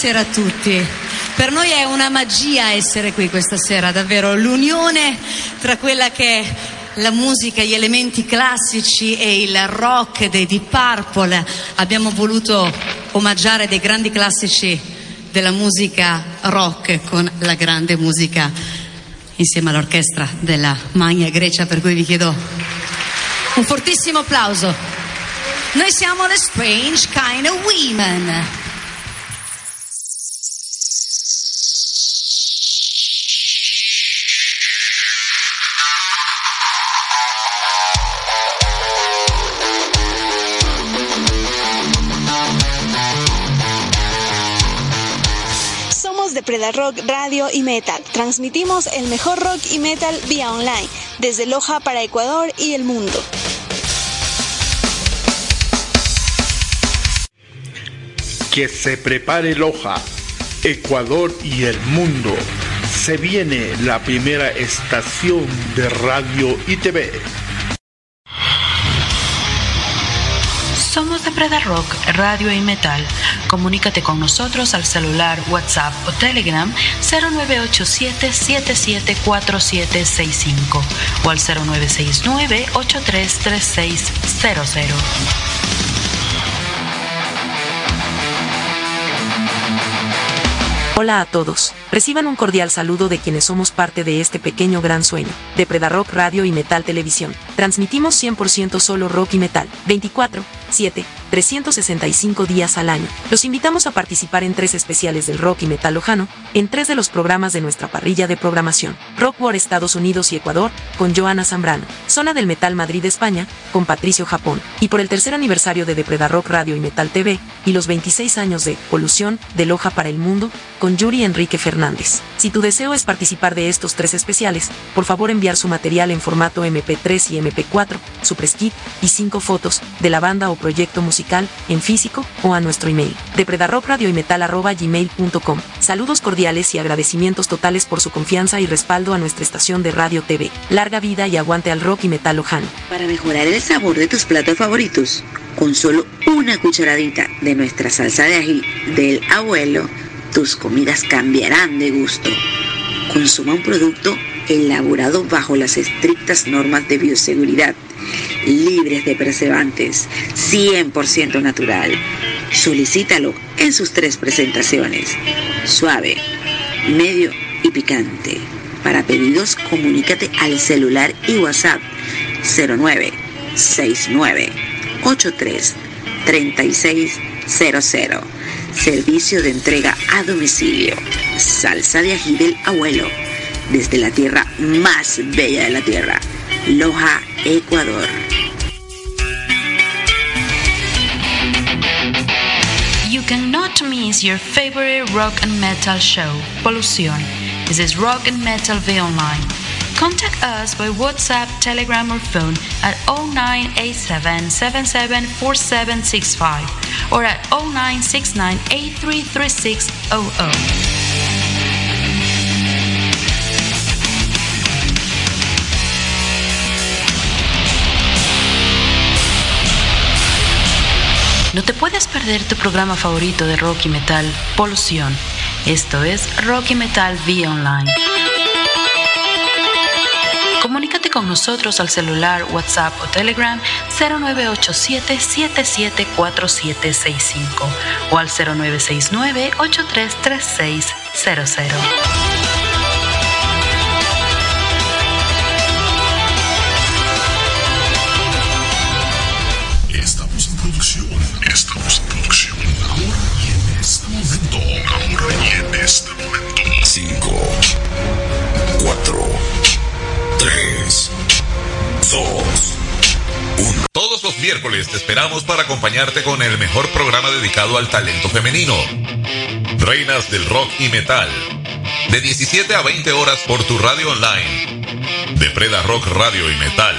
buonasera a tutti. Per noi è una magia essere qui questa sera, davvero. L'unione tra quella che è la musica, gli elementi classici e il rock dei Deep Purple. Abbiamo voluto omaggiare dei grandi classici della musica rock con la grande musica insieme all'orchestra della Magna Grecia, per cui vi chiedo un fortissimo applauso. Noi siamo The Strange Kind of Women. Somos de Predarock Radio y Metal. Transmitimos el mejor rock y metal vía online, desde Loja para Ecuador y el mundo. Que se prepare Loja, Ecuador y el mundo. Se viene la primera estación de radio y TV. Somos de Predarock Radio y Metal. Comunícate con nosotros al celular, WhatsApp o Telegram 0987-774765 o al 0969-833600. Hola a todos, reciban un cordial saludo de quienes somos parte de este pequeño gran sueño, de Predarock Radio y Metal Televisión. Transmitimos 100% solo rock y metal, 24/7, 365 días al año. Los invitamos a participar en 3 especiales del rock y metal lojano, en 3 de los programas de nuestra parrilla de programación. Rock War Estados Unidos y Ecuador, con Joana Zambrano. Zona del Metal Madrid España, con Patricio Japón. Y por el 3er aniversario de Predarock Radio y Metal TV, y los 26 años de Polución, de Loja para el Mundo, con Yuri Enrique Fernández. Si tu deseo es participar de estos 3 especiales, por favor enviar su material en formato MP3 y MP4, su press kit y 5 fotos de la banda o proyecto musical en físico o a nuestro email de predarrockradioymetal@gmail.com. Saludos cordiales y agradecimientos totales por su confianza y respaldo a nuestra estación de radio TV. Larga vida y aguante al rock y metal lojano. Para mejorar el sabor de tus platos favoritos, con solo una cucharadita de nuestra salsa de ají del abuelo, tus comidas cambiarán de gusto. Consuma un producto elaborado bajo las estrictas normas de bioseguridad, libres de preservantes, 100% natural. Solicítalo en sus 3 presentaciones: suave, medio y picante. Para pedidos, comunícate al celular y WhatsApp 0969-833600. Servicio de entrega a domicilio. Salsa de ají del abuelo, desde la tierra más bella de la tierra, Loja, Ecuador. You cannot miss your favorite rock and metal show, Polución. This is Rock and Metal V Online. Contact us by WhatsApp, Telegram or phone at 0987-774765 or at 0969-833600. No te puedes perder tu programa favorito de rock y metal, Polución. Esto es Rock y Metal vía online. Comunícate con nosotros al celular, WhatsApp o Telegram 0987-774765 o al 0969-833600. Estamos en producción. Ahora y en este momento. 5, 4, 3, 2, 1. Todos los miércoles te esperamos para acompañarte con el mejor programa dedicado al talento femenino. Reinas del rock y metal. De 17 a 20 horas por tu radio online. De Predarock Radio y Metal.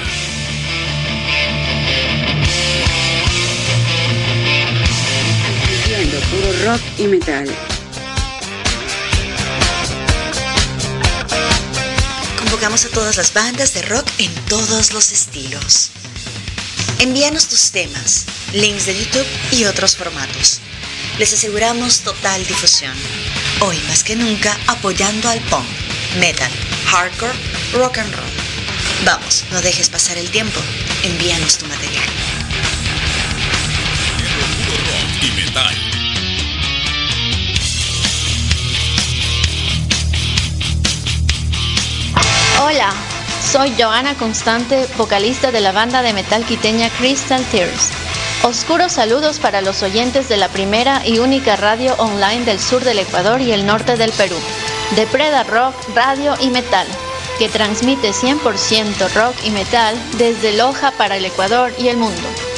Puro rock y metal. Convocamos a todas las bandas de rock en todos los estilos. Envíanos tus temas, links de YouTube y otros formatos. Les aseguramos total difusión. Hoy más que nunca apoyando al punk, metal, hardcore, rock and roll. Vamos, no dejes pasar el tiempo. Envíanos tu material. Rock y metal. Hola, soy Joana Constante, vocalista de la banda de metal quiteña Crystal Tears. Oscuros saludos para los oyentes de la primera y única radio online del sur del Ecuador y el norte del Perú, de Preda Rock, Radio y Metal, que transmite 100% rock y metal desde Loja para el Ecuador y el mundo.